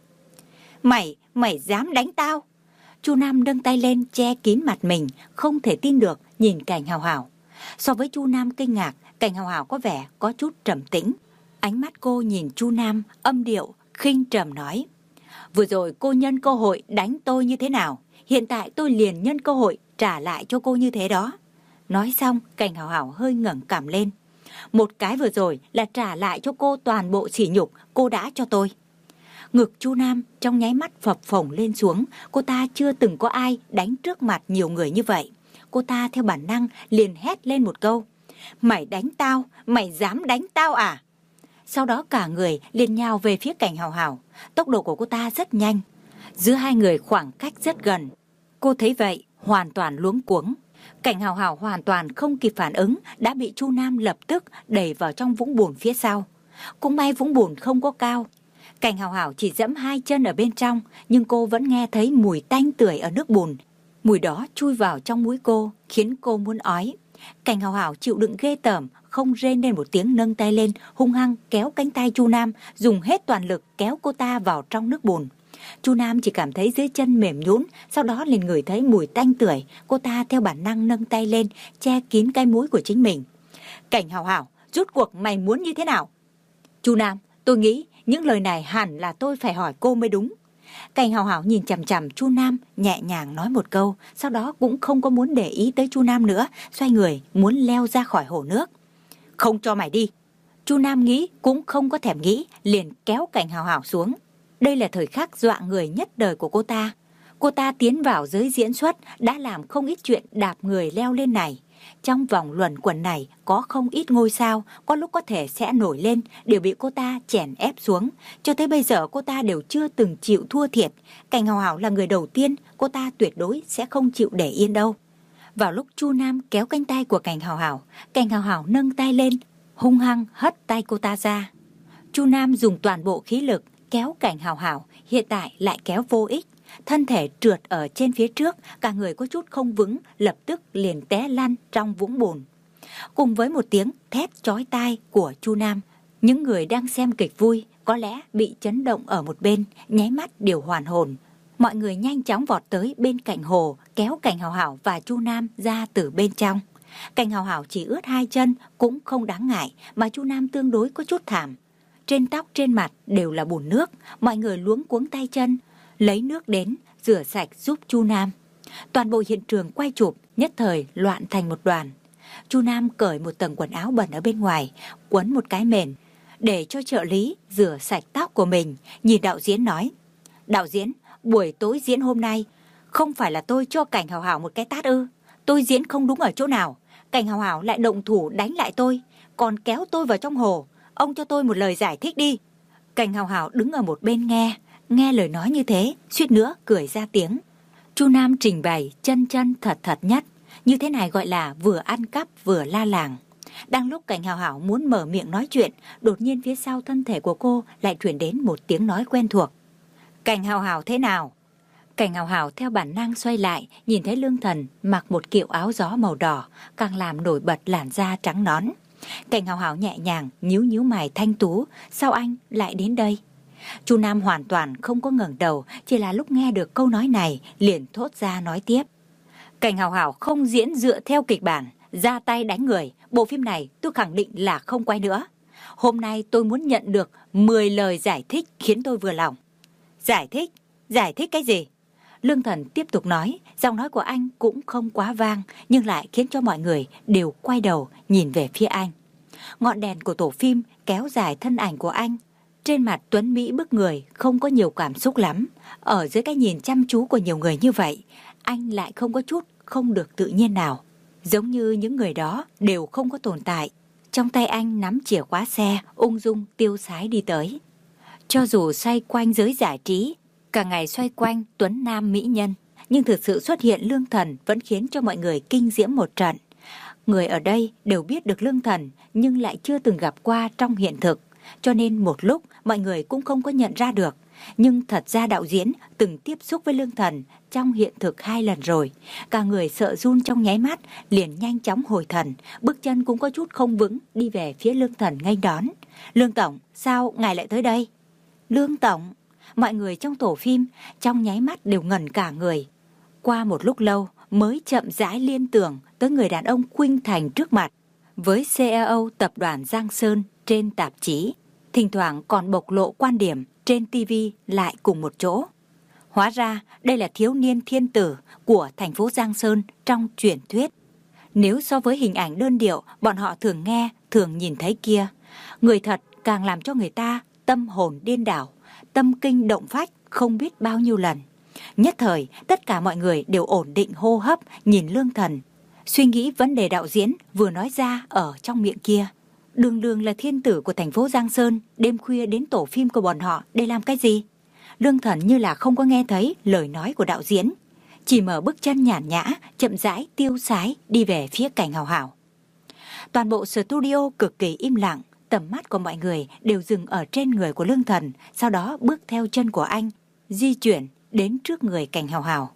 Mày, mày dám đánh tao? Chu Nam nâng tay lên che kín mặt mình, không thể tin được nhìn Cảnh Hào Hào. So với Chu Nam kinh ngạc, Cảnh Hào Hào có vẻ có chút trầm tĩnh. Ánh mắt cô nhìn Chu Nam âm điệu khinh trầm nói: vừa rồi cô nhân cơ hội đánh tôi như thế nào, hiện tại tôi liền nhân cơ hội trả lại cho cô như thế đó. Nói xong, Cảnh Hào Hào hơi ngẩng cằm lên. Một cái vừa rồi là trả lại cho cô toàn bộ sỉ nhục cô đã cho tôi. Ngực Chu Nam trong nháy mắt phập phồng lên xuống. Cô ta chưa từng có ai đánh trước mặt nhiều người như vậy. Cô ta theo bản năng liền hét lên một câu: mày đánh tao, mày dám đánh tao à? Sau đó cả người liền nhào về phía Cảnh Hào Hào. Tốc độ của cô ta rất nhanh, giữa hai người khoảng cách rất gần. Cô thấy vậy hoàn toàn luống cuống. Cảnh Hào Hào hoàn toàn không kịp phản ứng, đã bị Chu Nam lập tức đẩy vào trong vũng bùn phía sau. Cũng may vũng bùn không có cao, Cảnh Hào Hào chỉ dẫm hai chân ở bên trong, nhưng cô vẫn nghe thấy mùi tanh tưởi ở nước bùn. Mùi đó chui vào trong mũi cô, khiến cô muốn ói. Cảnh Hào Hào chịu đựng ghê tởm, không rên lên một tiếng, nâng tay lên, hung hăng kéo cánh tay Chu Nam, dùng hết toàn lực kéo cô ta vào trong nước bùn. Chu Nam chỉ cảm thấy dưới chân mềm nhũn, sau đó liền ngửi thấy mùi tanh tưởi. Cô ta theo bản năng nâng tay lên, che kín cái mũi của chính mình. Cảnh Hào Hào, rốt cuộc mày muốn như thế nào? Chu Nam, tôi nghĩ những lời này hẳn là tôi phải hỏi cô mới đúng. Cảnh Hào Hào nhìn chằm chằm Chu Nam, nhẹ nhàng nói một câu, sau đó cũng không có muốn để ý tới Chu Nam nữa, xoay người muốn leo ra khỏi hồ nước. Không cho mày đi. Chu Nam nghĩ cũng không có thèm nghĩ, liền kéo Cảnh Hào Hào xuống. Đây là thời khắc dọa người nhất đời của cô ta. Cô ta tiến vào giới diễn xuất, đã làm không ít chuyện đạp người leo lên này. Trong vòng luẩn quẩn này có không ít ngôi sao, có lúc có thể sẽ nổi lên, đều bị cô ta chèn ép xuống. Cho tới bây giờ cô ta đều chưa từng chịu thua thiệt. Cảnh Hào Hào là người đầu tiên, cô ta tuyệt đối sẽ không chịu để yên đâu. Vào lúc Chu Nam kéo cánh tay của Cảnh Hào Hào, Cảnh Hào Hào nâng tay lên, hung hăng hất tay cô ta ra. Chu Nam dùng toàn bộ khí lực kéo Cảnh Hào Hào, hiện tại lại kéo vô ích. Thân thể trượt ở trên phía trước, cả người có chút không vững, lập tức liền té lăn trong vũng bùn. Cùng với một tiếng thét chói tai của Chu Nam, những người đang xem kịch vui có lẽ bị chấn động ở một bên, nháy mắt đều hoàn hồn. Mọi người nhanh chóng vọt tới bên cạnh hồ, kéo Cảnh Hào Hào và Chu Nam ra từ bên trong. Cảnh Hào Hào chỉ ướt hai chân cũng không đáng ngại, mà Chu Nam tương đối có chút thảm. Trên tóc trên mặt đều là bùn nước, mọi người luống cuống tay chân, lấy nước đến rửa sạch giúp Chu Nam. Toàn bộ hiện trường quay chụp nhất thời loạn thành một đoàn. Chu Nam cởi một tầng quần áo bẩn ở bên ngoài, quấn một cái mền, để cho trợ lý rửa sạch tóc của mình, nhìn đạo diễn nói: Đạo diễn, buổi tối diễn hôm nay không phải là tôi cho Cảnh Hào Hào một cái tát ư? Tôi diễn không đúng ở chỗ nào? Cảnh Hào Hào lại động thủ đánh lại tôi, còn kéo tôi vào trong hồ. Ông cho tôi một lời giải thích đi. Cảnh Hào Hào đứng ở một bên nghe, nghe lời nói như thế, suýt nữa cười ra tiếng. Chu Nam trình bày chân chân thật thật nhất, như thế này gọi là vừa ăn cắp vừa la làng. Đang lúc Cảnh Hào Hào muốn mở miệng nói chuyện, đột nhiên phía sau thân thể của cô lại truyền đến một tiếng nói quen thuộc. Cảnh Hào Hào thế nào? Cảnh Hào Hào theo bản năng xoay lại, nhìn thấy Lương Thần mặc một kiệu áo gió màu đỏ, càng làm nổi bật làn da trắng nõn. Cảnh Hào Hào nhẹ nhàng nhíu nhíu mày thanh tú, sao anh lại đến đây? Chu Nam hoàn toàn không có ngẩng đầu, chỉ là lúc nghe được câu nói này liền thốt ra nói tiếp. Cảnh Hào Hào không diễn dựa theo kịch bản, ra tay đánh người, bộ phim này tôi khẳng định là không quay nữa. Hôm nay tôi muốn nhận được mười lời giải thích khiến tôi vừa lòng. Giải thích? Giải thích cái gì? Lương Thần tiếp tục nói, giọng nói của anh cũng không quá vang, nhưng lại khiến cho mọi người đều quay đầu nhìn về phía anh. Ngọn đèn của tổ phim kéo dài thân ảnh của anh. Trên mặt tuấn Mỹ bức người không có nhiều cảm xúc lắm. Ở dưới cái nhìn chăm chú của nhiều người như vậy, anh lại không có chút không được tự nhiên nào. Giống như những người đó đều không có tồn tại. Trong tay anh nắm chìa khóa xe, ung dung tiêu sái đi tới. Cho dù xoay quanh giới giải trí, cả ngày xoay quanh tuấn nam mỹ nhân, nhưng thực sự xuất hiện Lương Thần vẫn khiến cho mọi người kinh diễm một trận. Người ở đây đều biết được Lương Thần, nhưng lại chưa từng gặp qua trong hiện thực, cho nên một lúc mọi người cũng không có nhận ra được. Nhưng thật ra đạo diễn từng tiếp xúc với Lương Thần trong hiện thực hai lần rồi. Cả người sợ run trong nháy mắt, liền nhanh chóng hồi thần, bước chân cũng có chút không vững, đi về phía Lương Thần nghênh đón. Lương Tổng, sao ngài lại tới đây? Lương Tổng, mọi người trong tổ phim trong nháy mắt đều ngẩn cả người. Qua một lúc lâu mới chậm rãi liên tưởng tới người đàn ông khuynh thành trước mặt, với xê e ô tập đoàn Giang Sơn trên tạp chí, thỉnh thoảng còn bộc lộ quan điểm trên ti vi lại cùng một chỗ. Hóa ra đây là thiếu niên thiên tử của thành phố Giang Sơn trong truyền thuyết. Nếu so với hình ảnh đơn điệu bọn họ thường nghe, thường nhìn thấy kia, người thật càng làm cho người ta tâm hồn điên đảo, tâm kinh động phách không biết bao nhiêu lần. Nhất thời tất cả mọi người đều ổn định hô hấp nhìn Lương Thần, suy nghĩ vấn đề đạo diễn vừa nói ra ở trong miệng kia. Đường đường là thiên tử của thành phố Giang Sơn, đêm khuya đến tổ phim của bọn họ để làm cái gì? Lương Thần như là không có nghe thấy lời nói của đạo diễn, chỉ mở bước chân nhàn nhã, chậm rãi tiêu sái đi về phía Cảnh Hào Hào. Toàn bộ studio cực kỳ im lặng, tầm mắt của mọi người đều dừng ở trên người của Lương Thần, sau đó bước theo chân của anh di chuyển đến trước người Cảnh Hào Hào.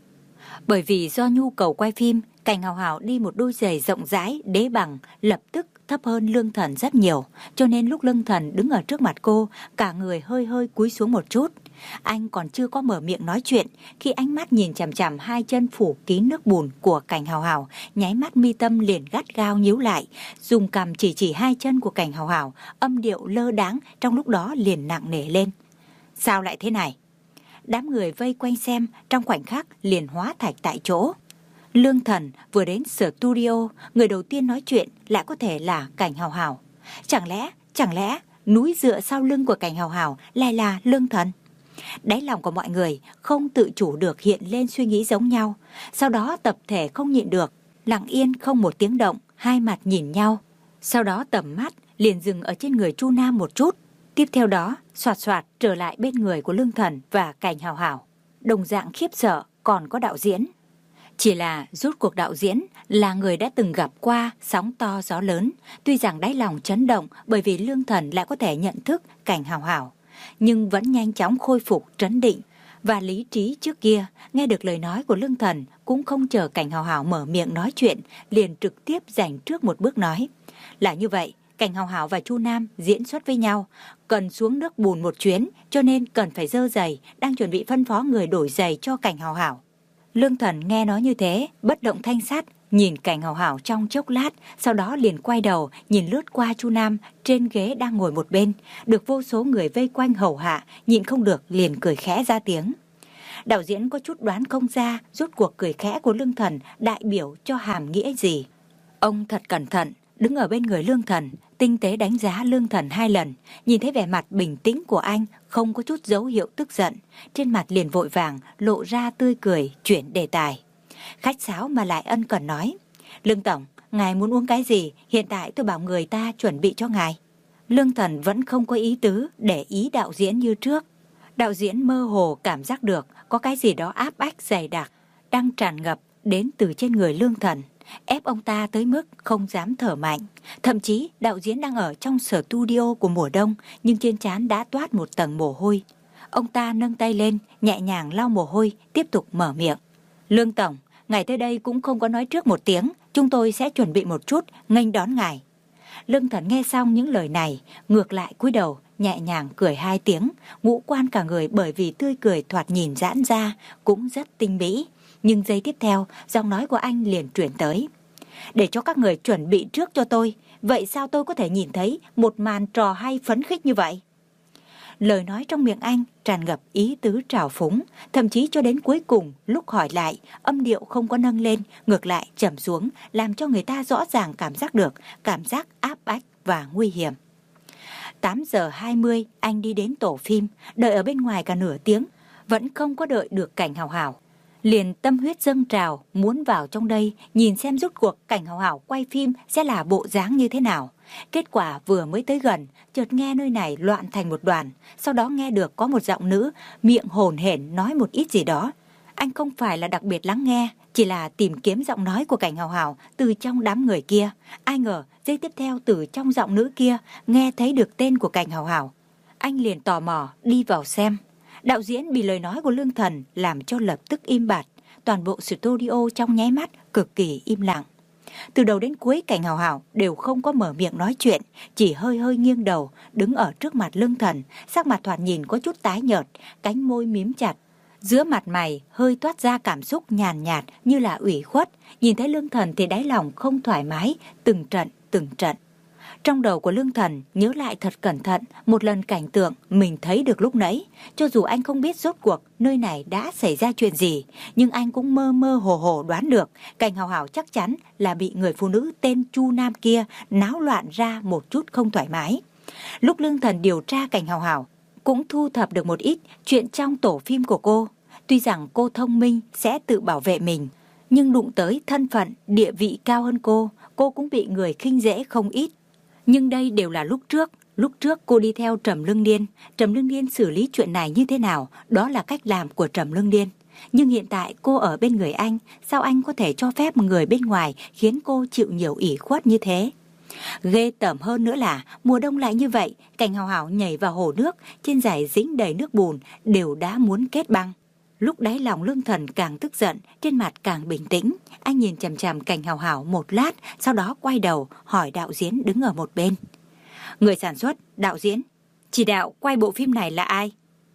Bởi vì do nhu cầu quay phim, Cảnh Hào Hào đi một đôi giày rộng rãi, đế bằng, lập tức thấp hơn Lương Thần rất nhiều. Cho nên lúc Lương Thần đứng ở trước mặt cô, cả người hơi hơi cúi xuống một chút. Anh còn chưa có mở miệng nói chuyện, khi ánh mắt nhìn chằm chằm hai chân phủ kín nước bùn của Cảnh Hào Hào, nháy mắt mi tâm liền gắt gao nhíu lại, dùng cằm chỉ chỉ hai chân của Cảnh Hào Hào, âm điệu lơ đáng trong lúc đó liền nặng nề lên. Sao lại thế này? Đám người vây quanh xem, trong khoảnh khắc liền hóa thạch tại chỗ. Lương Thần vừa đến studio, người đầu tiên nói chuyện lại có thể là Cảnh Hào Hào. Chẳng lẽ, chẳng lẽ núi dựa sau lưng của Cảnh Hào Hào lại là Lương Thần? Đáy lòng của mọi người không tự chủ được hiện lên suy nghĩ giống nhau. Sau đó tập thể không nhịn được, lặng yên không một tiếng động, hai mặt nhìn nhau. Sau đó tầm mắt liền dừng ở trên người Chu Nam một chút. Tiếp theo đó, xoạt xoạt trở lại bên người của Lương Thần và Cảnh Hào Hào. Đồng dạng khiếp sợ còn có đạo diễn. Chỉ là rốt cuộc đạo diễn là người đã từng gặp qua sóng to gió lớn. Tuy rằng đáy lòng chấn động bởi vì Lương Thần lại có thể nhận thức Cảnh Hào Hào, nhưng vẫn nhanh chóng khôi phục trấn định và lý trí trước kia. Nghe được lời nói của Lương Thần, cũng không chờ Cảnh Hào Hào mở miệng nói chuyện, liền trực tiếp giành trước một bước nói. Là như vậy, Cảnh Hào Hào và Chu Nam diễn xuất với nhau, cần xuống nước bùn một chuyến, cho nên cần phải dơ giày, đang chuẩn bị phân phó người đổi giày cho Cảnh Hào Hào. Lương Thần nghe nói như thế, bất động thanh sát, nhìn Cảnh Hào Hào trong chốc lát, sau đó liền quay đầu, nhìn lướt qua Chu Nam trên ghế đang ngồi một bên, được vô số người vây quanh hầu hạ, nhịn không được liền cười khẽ ra tiếng. Đạo diễn có chút đoán không ra, rốt cuộc cười khẽ của Lương Thần đại biểu cho hàm nghĩa gì. Ông thật cẩn thận, đứng ở bên người Lương Thần, tinh tế đánh giá Lương Thần hai lần, nhìn thấy vẻ mặt bình tĩnh của anh, không có chút dấu hiệu tức giận, trên mặt liền vội vàng lộ ra tươi cười, chuyển đề tài. Khách sáo mà lại ân cần nói, Lương Tổng, ngài muốn uống cái gì, hiện tại tôi bảo người ta chuẩn bị cho ngài. Lương Thần vẫn không có ý tứ để ý đạo diễn như trước. Đạo diễn mơ hồ cảm giác được có cái gì đó áp bách dày đặc đang tràn ngập đến từ trên người Lương Thần, ép ông ta tới mức không dám thở mạnh. Thậm chí đạo diễn đang ở trong studio của mùa đông, nhưng trên trán đã toát một tầng mồ hôi. Ông ta nâng tay lên, nhẹ nhàng lau mồ hôi, tiếp tục mở miệng. Lương Tổng, ngài tới đây cũng không có nói trước một tiếng, chúng tôi sẽ chuẩn bị một chút nghênh đón ngài. Lương Thần nghe xong những lời này, ngược lại cúi đầu, nhẹ nhàng cười hai tiếng, ngũ quan cả người bởi vì tươi cười thoạt nhìn giãn ra, cũng rất tinh mỹ. Nhưng giây tiếp theo, giọng nói của anh liền chuyển tới. Để cho các người chuẩn bị trước cho tôi, vậy sao tôi có thể nhìn thấy một màn trò hay phấn khích như vậy? Lời nói trong miệng anh tràn ngập ý tứ trào phúng, thậm chí cho đến cuối cùng lúc hỏi lại, âm điệu không có nâng lên, ngược lại trầm xuống, làm cho người ta rõ ràng cảm giác được cảm giác áp bách và nguy hiểm. tám giờ hai mươi anh đi đến tổ phim, đợi ở bên ngoài cả nửa tiếng, vẫn không có đợi được Cảnh Hào Hào. Liền tâm huyết dâng trào, muốn vào trong đây nhìn xem rốt cuộc Cảnh Hào Hào quay phim sẽ là bộ dáng như thế nào. Kết quả vừa mới tới gần, chợt nghe nơi này loạn thành một đoàn, sau đó nghe được có một giọng nữ miệng hồn hển nói một ít gì đó. Anh không phải là đặc biệt lắng nghe, chỉ là tìm kiếm giọng nói của Cảnh Hào Hào từ trong đám người kia. Ai ngờ giây tiếp theo từ trong giọng nữ kia nghe thấy được tên của Cảnh Hào Hào. Anh liền tò mò đi vào xem. Đạo diễn bị lời nói của Lương Thần làm cho lập tức im bặt, toàn bộ studio trong nháy mắt cực kỳ im lặng. Từ đầu đến cuối Cảnh Hào Hào đều không có mở miệng nói chuyện, chỉ hơi hơi nghiêng đầu, đứng ở trước mặt Lương Thần, sắc mặt thoạt nhìn có chút tái nhợt, cánh môi mím chặt. Giữa mặt mày hơi toát ra cảm xúc nhàn nhạt như là ủy khuất, nhìn thấy Lương Thần thì đáy lòng không thoải mái, từng trận, từng trận. Trong đầu của Lương Thần nhớ lại thật cẩn thận một lần cảnh tượng mình thấy được lúc nãy. Cho dù anh không biết rốt cuộc nơi này đã xảy ra chuyện gì, nhưng anh cũng mơ mơ hồ hồ đoán được Cảnh Hào Hào chắc chắn là bị người phụ nữ tên Chu Nam kia náo loạn ra một chút không thoải mái. Lúc Lương Thần điều tra Cảnh Hào Hào, cũng thu thập được một ít chuyện trong tổ phim của cô. Tuy rằng cô thông minh sẽ tự bảo vệ mình, nhưng đụng tới thân phận, địa vị cao hơn cô, cô cũng bị người khinh dễ không ít. Nhưng đây đều là lúc trước, lúc trước cô đi theo Trầm Lương Điên, Trầm Lương Điên xử lý chuyện này như thế nào, đó là cách làm của Trầm Lương Điên. Nhưng hiện tại cô ở bên người anh, sao anh có thể cho phép người bên ngoài khiến cô chịu nhiều ủy khuất như thế? Ghê tởm hơn nữa là mùa đông lại như vậy, Cảnh Hào Hào nhảy vào hồ nước, trên giày dính đầy nước bùn, đều đã muốn kết băng. Lúc đáy lòng Lương Thần càng tức giận, trên mặt càng bình tĩnh. Anh nhìn chằm chằm Cảnh Hào Hào một lát, sau đó quay đầu hỏi đạo diễn đứng ở một bên. Người sản xuất, đạo diễn, chỉ đạo quay bộ phim này là ai?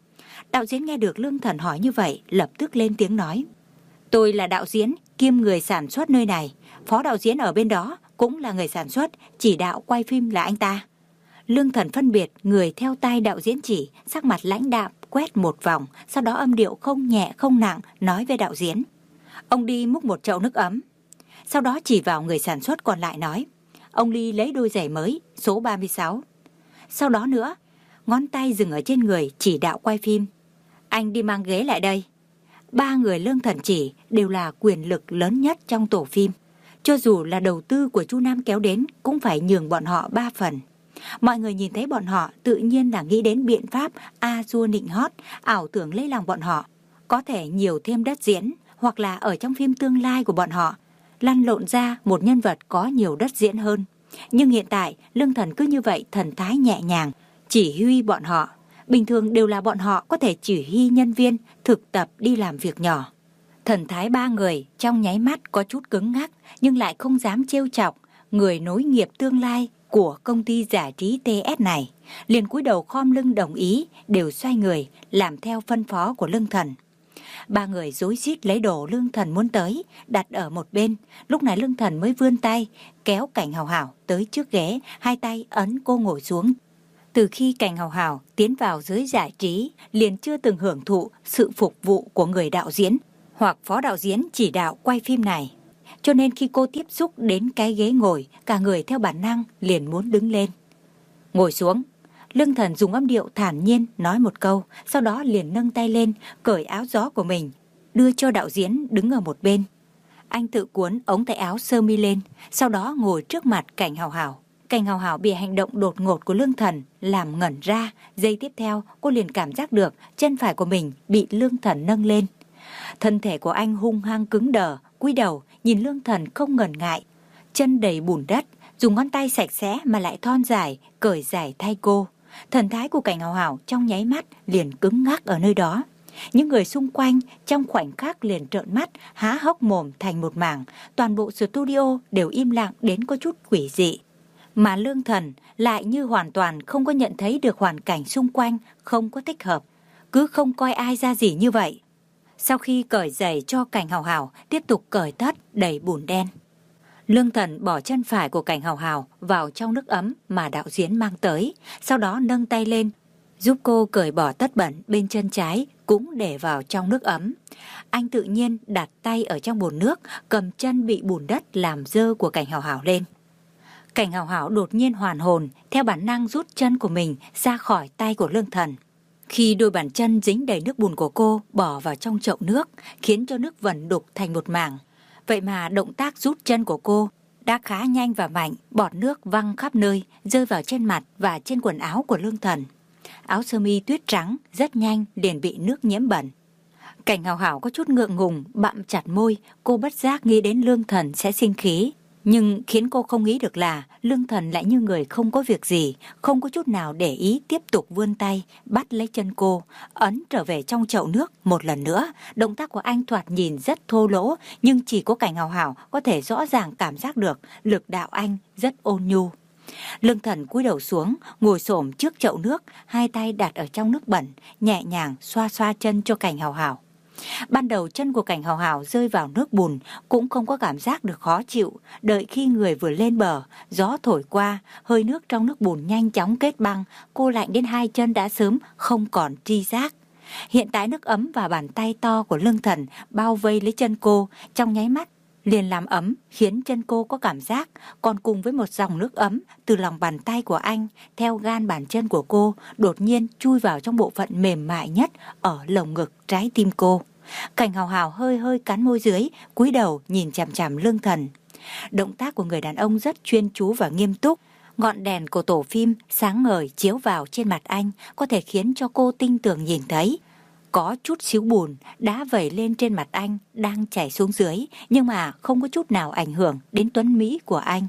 Đạo diễn nghe được Lương Thần hỏi như vậy, lập tức lên tiếng nói. Tôi là đạo diễn kiêm người sản xuất nơi này. Phó đạo diễn ở bên đó cũng là người sản xuất, chỉ đạo quay phim là anh ta. Lương Thần phân biệt người theo tay đạo diễn chỉ, sắc mặt lãnh đạm quét một vòng, sau đó âm điệu không nhẹ không nặng nói với đạo diễn. Ông đi múc một chậu nước ấm. Sau đó chỉ vào người sản xuất còn lại nói. Ông Ly lấy đôi giày mới, số ba mươi sáu. Sau đó nữa, ngón tay dừng ở trên người chỉ đạo quay phim. Anh đi mang ghế lại đây. Ba người Lương Thần chỉ đều là quyền lực lớn nhất trong tổ phim. Cho dù là đầu tư của Chu Nam kéo đến cũng phải nhường bọn họ ba phần. Mọi người nhìn thấy bọn họ tự nhiên là nghĩ đến biện pháp a dua nịnh hót, ảo tưởng lấy lòng bọn họ. Có thể nhiều thêm đất diễn, hoặc là ở trong phim tương lai của bọn họ lăn lộn ra một nhân vật có nhiều đất diễn hơn. Nhưng hiện tại Lương Thần cứ như vậy thần thái nhẹ nhàng chỉ huy bọn họ. Bình thường đều là bọn họ có thể chỉ huy nhân viên thực tập đi làm việc nhỏ. Thần thái ba người trong nháy mắt có chút cứng ngắc, nhưng lại không dám trêu chọc người nối nghiệp tương lai của công ty giải trí tê ét này. Liền cúi đầu khom lưng đồng ý, đều xoay người làm theo phân phó của Lương Thần. Ba người rối rít lấy đồ Lương Thần muốn tới đặt ở một bên. Lúc này Lương Thần mới vươn tay kéo Cảnh Hào Hào tới trước ghế, hai tay ấn cô ngồi xuống. Từ khi Cảnh Hào Hào tiến vào giới giải trí, liền chưa từng hưởng thụ sự phục vụ của người đạo diễn hoặc phó đạo diễn chỉ đạo quay phim này. Cho nên khi cô tiếp xúc đến cái ghế ngồi, cả người theo bản năng liền muốn đứng lên. Ngồi xuống. Lương Thần dùng âm điệu thản nhiên nói một câu, sau đó liền nâng tay lên, cởi áo gió của mình, đưa cho đạo diễn đứng ở một bên. Anh tự cuốn ống tay áo sơ mi lên, sau đó ngồi trước mặt Cảnh Hào Hào. Cảnh Hào Hào bị hành động đột ngột của Lương Thần làm ngẩn ra. Giây tiếp theo, cô liền cảm giác được chân phải của mình bị Lương Thần nâng lên. Thân thể của anh hung hăng cứng đờ, cúi đầu nhìn Lương Thần không ngần ngại, chân đầy bùn đất, dùng ngón tay sạch sẽ mà lại thon dài cởi giày thay cô. Thần thái của Cảnh Hào Hào trong nháy mắt liền cứng ngắc ở nơi đó. Những người xung quanh trong khoảnh khắc liền trợn mắt há hốc mồm thành một mảng. Toàn bộ studio đều im lặng đến có chút quỷ dị. Mà Lương Thần lại như hoàn toàn không có nhận thấy được hoàn cảnh xung quanh không có thích hợp, cứ không coi ai ra gì như vậy. Sau khi cởi giày cho Cảnh Hào Hào, tiếp tục cởi tất đầy bùn đen. Lương Thần bỏ chân phải của Cảnh Hào Hào vào trong nước ấm mà đạo diễn mang tới, sau đó nâng tay lên, giúp cô cởi bỏ tất bẩn bên chân trái cũng để vào trong nước ấm. Anh tự nhiên đặt tay ở trong bồn nước, cầm chân bị bùn đất làm dơ của Cảnh Hào Hào lên. Cảnh Hào Hào đột nhiên hoàn hồn, theo bản năng rút chân của mình ra khỏi tay của Lương Thần. Khi đôi bàn chân dính đầy nước bùn của cô bỏ vào trong chậu nước, khiến cho nước vẩn đục thành một mảng. Vậy mà động tác rút chân của cô đã khá nhanh và mạnh, bọt nước văng khắp nơi, rơi vào trên mặt và trên quần áo của Lương Thần. Áo sơ mi tuyết trắng rất nhanh liền bị nước nhiễm bẩn. Cảnh Hào Hào có chút ngượng ngùng, bặm chặt môi, cô bất giác nghĩ đến Lương Thần sẽ sinh khí. Nhưng khiến cô không nghĩ được là Lương Thần lại như người không có việc gì, không có chút nào để ý, tiếp tục vươn tay, bắt lấy chân cô, ấn trở về trong chậu nước một lần nữa. Động tác của anh thoạt nhìn rất thô lỗ, nhưng chỉ có Cảnh Hào Hào có thể rõ ràng cảm giác được lực đạo anh rất ôn nhu. Lương Thần cúi đầu xuống, ngồi xổm trước chậu nước, hai tay đặt ở trong nước bẩn, nhẹ nhàng xoa xoa chân cho Cảnh Hào Hào. Ban đầu chân của Cảnh Hào Hào rơi vào nước bùn cũng không có cảm giác được khó chịu. Đợi khi người vừa lên bờ, gió thổi qua, hơi nước trong nước bùn nhanh chóng kết băng, cô lạnh đến hai chân đã sớm không còn tri giác. Hiện tại nước ấm và bàn tay to của Lương Thần bao vây lấy chân cô, trong nháy mắt liền làm ấm, khiến chân cô có cảm giác, còn cùng với một dòng nước ấm từ lòng bàn tay của anh theo gan bàn chân của cô đột nhiên chui vào trong bộ phận mềm mại nhất ở lồng ngực trái tim cô. Cảnh Hào Hào hơi hơi cắn môi dưới, cúi đầu nhìn chằm chằm Lương Thần. Động tác của người đàn ông rất chuyên chú và nghiêm túc. Ngọn đèn của tổ phim sáng ngời chiếu vào trên mặt anh, có thể khiến cho cô tinh tường nhìn thấy. Có chút xíu bùn đã vẩy lên trên mặt anh đang chảy xuống dưới, nhưng mà không có chút nào ảnh hưởng đến tuấn mỹ của anh.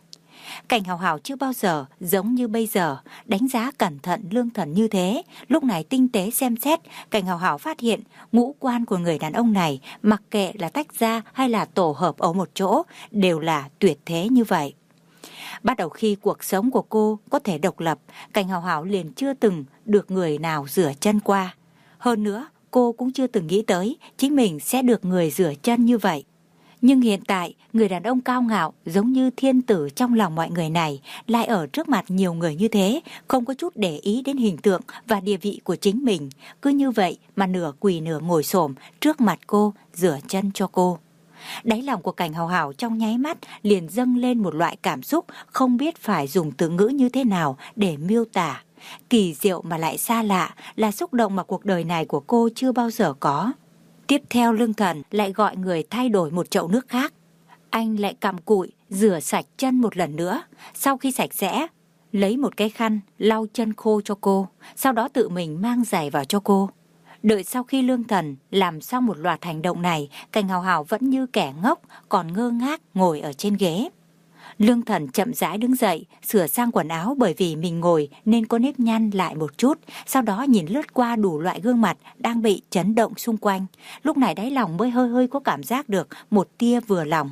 Cảnh Hào Hào chưa bao giờ giống như bây giờ đánh giá cẩn thận Lương Thần như thế. Lúc này tinh tế xem xét, Cảnh Hào Hào phát hiện ngũ quan của người đàn ông này, mặc kệ là tách ra hay là tổ hợp ở một chỗ, đều là tuyệt thế như vậy. Bắt đầu khi cuộc sống của cô có thể độc lập, Cảnh Hào Hào liền chưa từng được người nào rửa chân qua. Hơn nữa, cô cũng chưa từng nghĩ tới chính mình sẽ được người rửa chân như vậy. Nhưng hiện tại, người đàn ông cao ngạo giống như thiên tử trong lòng mọi người này lại ở trước mặt nhiều người như thế, không có chút để ý đến hình tượng và địa vị của chính mình. Cứ như vậy mà nửa quỳ nửa ngồi xổm trước mặt cô, rửa chân cho cô. Đáy lòng của Cảnh Hào Hào trong nháy mắt liền dâng lên một loại cảm xúc không biết phải dùng từ ngữ như thế nào để miêu tả. Kỳ diệu mà lại xa lạ, là xúc động mà cuộc đời này của cô chưa bao giờ có. Tiếp theo Lương Thần lại gọi người thay đổi một chậu nước khác. Anh lại cặm cụi rửa sạch chân một lần nữa. Sau khi sạch sẽ, lấy một cái khăn lau chân khô cho cô, sau đó tự mình mang giày vào cho cô. Đợi sau khi Lương Thần làm xong một loạt hành động này, Cảnh Hào Hào vẫn như kẻ ngốc, còn ngơ ngác ngồi ở trên ghế. Lương Thần chậm rãi đứng dậy, sửa sang quần áo bởi vì mình ngồi nên có nếp nhăn lại một chút, sau đó nhìn lướt qua đủ loại gương mặt đang bị chấn động xung quanh. Lúc này đáy lòng mới hơi hơi có cảm giác được một tia vừa lòng.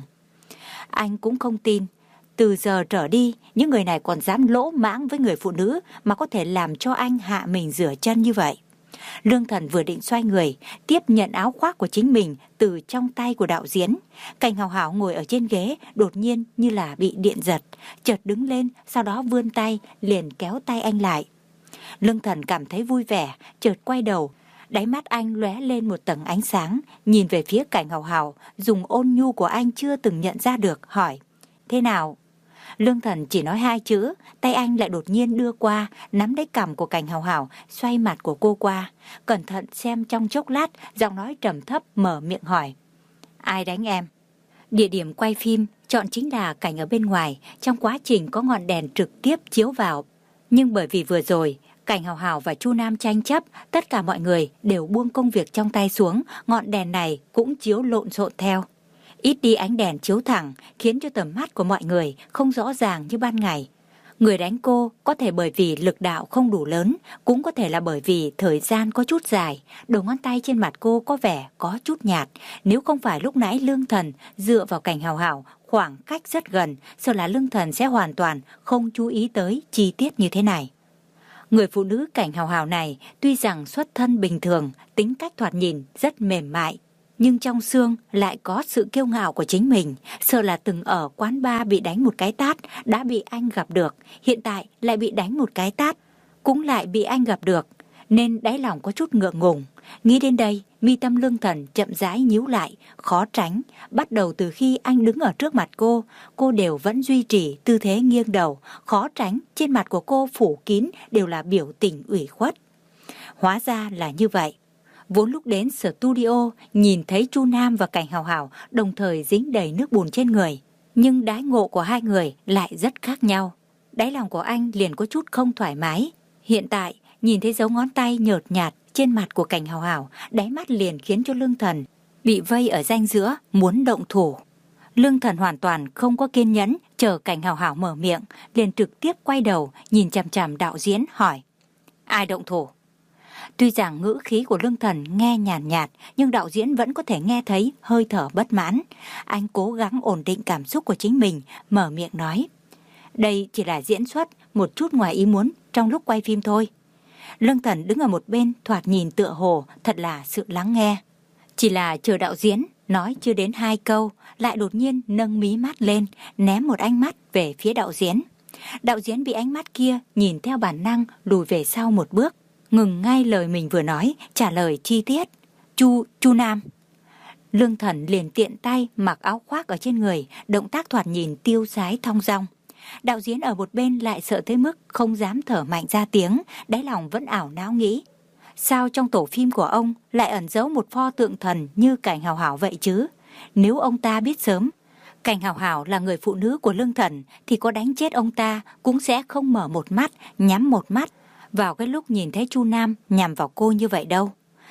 Anh cũng không tin, từ giờ trở đi, những người này còn dám lỗ mãng với người phụ nữ mà có thể làm cho anh hạ mình rửa chân như vậy. Lương Thần vừa định xoay người, tiếp nhận áo khoác của chính mình từ trong tay của đạo diễn. Cảnh Hào Hào ngồi ở trên ghế, đột nhiên như là bị điện giật, chợt đứng lên, sau đó vươn tay, liền kéo tay anh lại. Lương Thần cảm thấy vui vẻ, chợt quay đầu, đáy mắt anh lóe lên một tầng ánh sáng, nhìn về phía Cảnh Hào Hào, dùng ôn nhu của anh chưa từng nhận ra được, hỏi: thế nào? Lương Thần chỉ nói hai chữ, tay anh lại đột nhiên đưa qua, nắm lấy cằm của Cảnh Hào Hào, xoay mặt của cô qua. Cẩn thận xem trong chốc lát, giọng nói trầm thấp mở miệng hỏi: ai đánh em? Địa điểm quay phim chọn chính là cảnh ở bên ngoài, trong quá trình có ngọn đèn trực tiếp chiếu vào. Nhưng bởi vì vừa rồi, Cảnh Hào Hào và Chu Nam tranh chấp, tất cả mọi người đều buông công việc trong tay xuống, ngọn đèn này cũng chiếu lộn xộn theo. Ít đi ánh đèn chiếu thẳng khiến cho tầm mắt của mọi người không rõ ràng như ban ngày. Người đánh cô có thể bởi vì lực đạo không đủ lớn, cũng có thể là bởi vì thời gian có chút dài. Đầu ngón tay trên mặt cô có vẻ có chút nhạt. Nếu không phải lúc nãy Lương Thần dựa vào Cảnh Hào Hào khoảng cách rất gần, sợ là Lương Thần sẽ hoàn toàn không chú ý tới chi tiết như thế này. Người phụ nữ Cảnh Hào Hào này tuy rằng xuất thân bình thường, tính cách thoạt nhìn rất mềm mại, nhưng trong xương lại có sự kiêu ngạo của chính mình. Sợ là từng ở quán bar bị đánh một cái tát, đã bị anh gặp được, hiện tại lại bị đánh một cái tát, cũng lại bị anh gặp được, nên đáy lòng có chút ngượng ngùng. Nghĩ đến đây, mi tâm Lương Thần chậm rãi nhíu lại, khó tránh. Bắt đầu từ khi anh đứng ở trước mặt cô, cô đều vẫn duy trì tư thế nghiêng đầu, khó tránh trên mặt của cô phủ kín đều là biểu tình ủy khuất. Hóa ra là như vậy. Vốn lúc đến studio, nhìn thấy Chu Nam và Cảnh Hào Hào đồng thời dính đầy nước bùn trên người, nhưng đãi ngộ của hai người lại rất khác nhau. Đáy lòng của anh liền có chút không thoải mái. Hiện tại, nhìn thấy dấu ngón tay nhợt nhạt trên mặt của Cảnh Hào Hào, đáy mắt liền khiến cho Lương Thần bị vây ở ranh giữa, muốn động thủ. Lương Thần hoàn toàn không có kiên nhẫn chờ Cảnh Hào Hào mở miệng, liền trực tiếp quay đầu nhìn chằm chằm đạo diễn hỏi: ai động thủ? Tuy rằng ngữ khí của Lương Thần nghe nhàn nhạt, nhạt, nhưng đạo diễn vẫn có thể nghe thấy hơi thở bất mãn. Anh cố gắng ổn định cảm xúc của chính mình, mở miệng nói: đây chỉ là diễn xuất một chút ngoài ý muốn trong lúc quay phim thôi. Lương Thần đứng ở một bên thoạt nhìn tựa hồ thật là sự lắng nghe. Chỉ là chờ đạo diễn nói chưa đến hai câu, lại đột nhiên nâng mí mắt lên, ném một ánh mắt về phía đạo diễn. Đạo diễn bị ánh mắt kia nhìn theo bản năng lùi về sau một bước, ngừng ngay lời mình vừa nói, trả lời chi tiết: Chu, Chu Nam. Lương Thần liền tiện tay mặc áo khoác ở trên người, động tác thoạt nhìn tiêu sái thong dong. Đạo diễn ở một bên lại sợ tới mức không dám thở mạnh ra tiếng, đáy lòng vẫn ảo não nghĩ: sao trong tổ phim của ông lại ẩn giấu một pho tượng thần như Cảnh Hào Hào vậy chứ? Nếu ông ta biết sớm Cảnh Hào Hào là người phụ nữ của Lương Thần thì có đánh chết ông ta cũng sẽ không mở một mắt, nhắm một mắt vào cái lúc nhìn thấy Chu Nam nhằm vào cô như vậy đâu.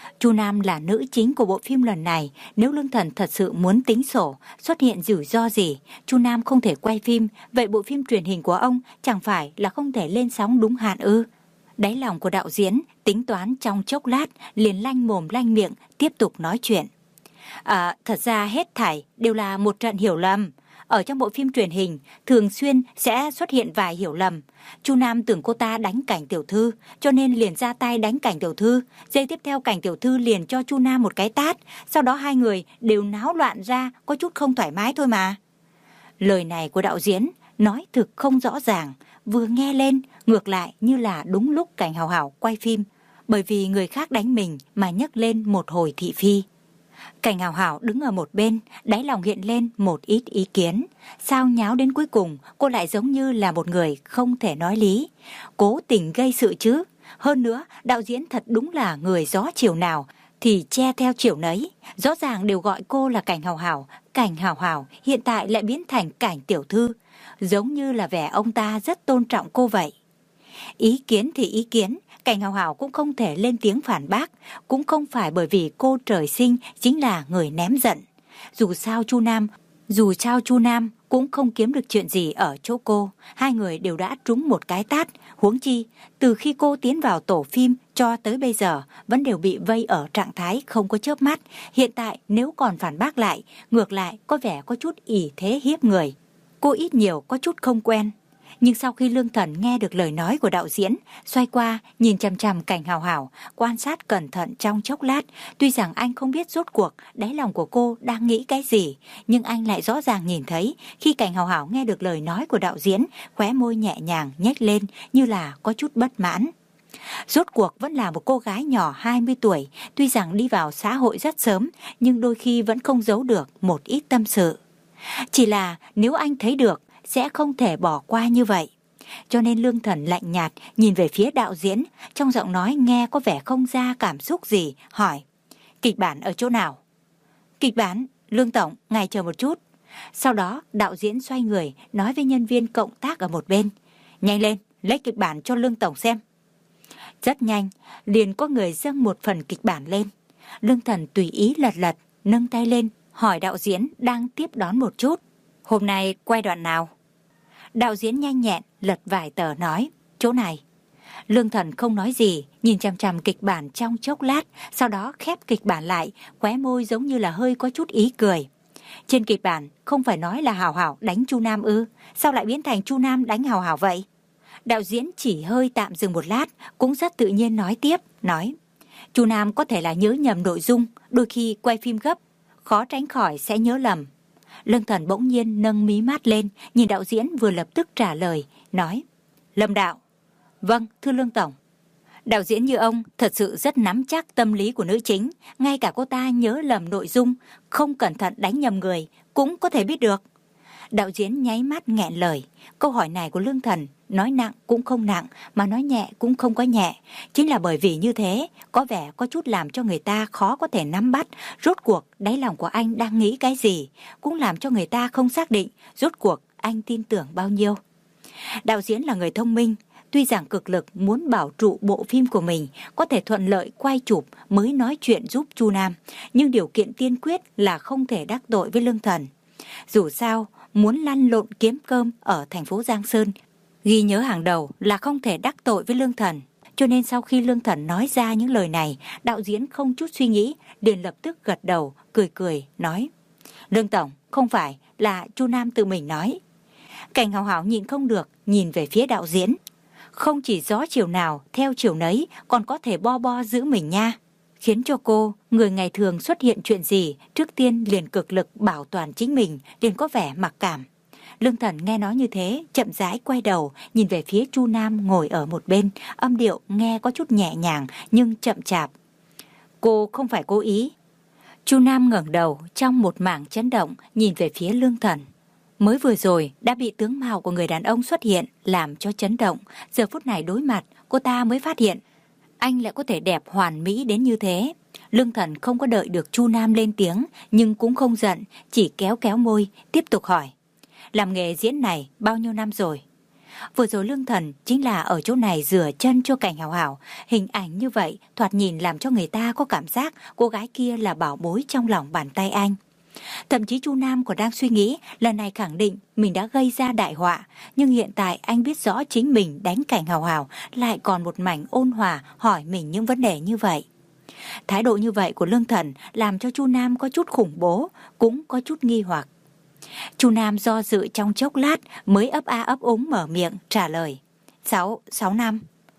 Chu Nam là nữ chính của bộ phim lần này, nếu Lương Thần thật sự muốn tính sổ, xuất hiện rủi ro gì, Chu Nam không thể quay phim, vậy bộ phim truyền hình của ông chẳng phải là không thể lên sóng đúng hạn ư? Đáy lòng của đạo diễn tính toán trong chốc lát, liền lanh mồm lanh miệng tiếp tục nói chuyện. À, thật ra hết thảy đều là một trận hiểu lầm. Ở trong bộ phim truyền hình, thường xuyên sẽ xuất hiện vài hiểu lầm. Chu Nam tưởng cô ta đánh Cảnh tiểu thư, cho nên liền ra tay đánh Cảnh tiểu thư. Giây tiếp theo Cảnh tiểu thư liền cho Chu Nam một cái tát. Sau đó hai người đều náo loạn ra, có chút không thoải mái thôi mà. Lời này của đạo diễn nói thực không rõ ràng, vừa nghe lên ngược lại như là đúng lúc Cảnh Hào Hào quay phim, bởi vì người khác đánh mình mà nhấc lên một hồi thị phi. Cảnh Hào Hào đứng ở một bên, đáy lòng hiện lên một ít ý kiến. Sao nháo đến cuối cùng cô lại giống như là một người không thể nói lý, cố tình gây sự chứ. Hơn nữa đạo diễn thật đúng là người gió chiều nào thì che theo chiều nấy. Rõ ràng đều gọi cô là Cảnh Hào Hào, Cảnh Hào Hào hiện tại lại biến thành Cảnh tiểu thư, giống như là vẻ ông ta rất tôn trọng cô vậy. Ý kiến thì ý kiến, Cảnh Hào Hào cũng không thể lên tiếng phản bác, cũng không phải bởi vì cô trời sinh chính là người ném giận. Dù sao Chu Nam, dù sao Chu Nam cũng không kiếm được chuyện gì ở chỗ cô, hai người đều đã trúng một cái tát, huống chi từ khi cô tiến vào tổ phim cho tới bây giờ vẫn đều bị vây ở trạng thái không có chớp mắt, hiện tại nếu còn phản bác lại, ngược lại có vẻ có chút ỷ thế hiếp người. Cô ít nhiều có chút không quen. Nhưng sau khi Lương Thần nghe được lời nói của đạo diễn, xoay qua nhìn chằm chằm Cảnh Hào Hào, quan sát cẩn thận trong chốc lát. Tuy rằng anh không biết rốt cuộc đáy lòng của cô đang nghĩ cái gì, nhưng anh lại rõ ràng nhìn thấy khi Cảnh Hào Hào nghe được lời nói của đạo diễn, khóe môi nhẹ nhàng nhếch lên như là có chút bất mãn. Rốt cuộc vẫn là một cô gái nhỏ hai mươi tuổi, tuy rằng đi vào xã hội rất sớm, nhưng đôi khi vẫn không giấu được một ít tâm sự. Chỉ là nếu anh thấy được sẽ không thể bỏ qua như vậy. Cho nên Lương Thần lạnh nhạt nhìn về phía đạo diễn, trong giọng nói nghe có vẻ không ra cảm xúc gì, hỏi: kịch bản ở chỗ nào? Kịch bản, Lương Tổng, ngài chờ một chút. Sau đó đạo diễn xoay người nói với nhân viên cộng tác ở một bên: nhanh lên, lấy kịch bản cho Lương Tổng xem. Rất nhanh, liền có người dâng một phần kịch bản lên. Lương Thần tùy ý lật lật, nâng tay lên, hỏi đạo diễn đang tiếp đón một chút: hôm nay quay đoạn nào? Đạo diễn nhanh nhẹn lật vài tờ nói: chỗ này. Lương Thần không nói gì, nhìn chằm chằm kịch bản trong chốc lát, sau đó khép kịch bản lại, khóe môi giống như là hơi có chút ý cười. Trên kịch bản không phải nói là Hào Hào đánh Chu Nam ư? Sao lại biến thành Chu Nam đánh Hào Hào vậy? Đạo diễn chỉ hơi tạm dừng một lát, cũng rất tự nhiên nói tiếp, nói: Chu Nam có thể là nhớ nhầm nội dung, đôi khi quay phim gấp, khó tránh khỏi sẽ nhớ lầm. Lương Thần bỗng nhiên nâng mí mắt lên, nhìn đạo diễn vừa lập tức trả lời, nói: Lâm đạo. Vâng, thưa Lương Tổng. Đạo diễn như ông thật sự rất nắm chắc tâm lý của nữ chính, ngay cả cô ta nhớ lầm nội dung, không cẩn thận đánh nhầm người, cũng có thể biết được. Đạo diễn nháy mắt nghẹn lời, câu hỏi này của Lương Thần nói nặng cũng không nặng, mà nói nhẹ cũng không có nhẹ. Chính là bởi vì như thế, có vẻ có chút làm cho người ta khó có thể nắm bắt rốt cuộc đáy lòng của anh đang nghĩ cái gì, cũng làm cho người ta không xác định rốt cuộc anh tin tưởng bao nhiêu. Đạo diễn là người thông minh, tuy rằng cực lực muốn bảo trụ bộ phim của mình có thể thuận lợi quay chụp mới nói chuyện giúp Chu Nam, nhưng điều kiện tiên quyết là không thể đắc tội với Lương Thần. Dù sao, muốn lăn lộn kiếm cơm ở thành phố Giang Sơn, ghi nhớ hàng đầu là không thể đắc tội với Lương Thần. Cho nên sau khi Lương Thần nói ra những lời này, đạo diễn không chút suy nghĩ, liền lập tức gật đầu, cười cười, nói: Lương Tổng, không phải là Chu Nam tự mình nói. Cảnh Hào Hào nhìn không được, nhìn về phía đạo diễn. Không chỉ gió chiều nào theo chiều nấy, còn có thể bo bo giữ mình nha. Khiến cho cô, người ngày thường xuất hiện chuyện gì, trước tiên liền cực lực bảo toàn chính mình, liền có vẻ mặc cảm. Lương Thần nghe nói như thế, chậm rãi quay đầu, nhìn về phía Chu Nam ngồi ở một bên, âm điệu nghe có chút nhẹ nhàng nhưng chậm chạp. Cô không phải cố ý. Chu Nam ngẩng đầu trong một mảng chấn động, nhìn về phía Lương Thần. Mới vừa rồi đã bị tướng mạo của người đàn ông xuất hiện làm cho chấn động, giờ phút này đối mặt, cô ta mới phát hiện anh lại có thể đẹp hoàn mỹ đến như thế. Lương Thần không có đợi được Chu Nam lên tiếng, nhưng cũng không giận, chỉ kéo kéo môi, tiếp tục hỏi: Làm nghề diễn này bao nhiêu năm rồi? Vừa rồi Lương Thần chính là ở chỗ này rửa chân cho Cảnh Hào Hào. Hình ảnh như vậy thoạt nhìn làm cho người ta có cảm giác cô gái kia là bảo bối trong lòng bàn tay anh. Thậm chí Chu Nam còn đang suy nghĩ lần này khẳng định mình đã gây ra đại họa. Nhưng hiện tại anh biết rõ chính mình đánh Cảnh Hào Hào lại còn một mảnh ôn hòa hỏi mình những vấn đề như vậy. Thái độ như vậy của Lương Thần làm cho Chu Nam có chút khủng bố, cũng có chút nghi hoặc. Chu Nam do dự trong chốc lát mới ấp a ấp úng mở miệng trả lời. Sáu, sáu năm.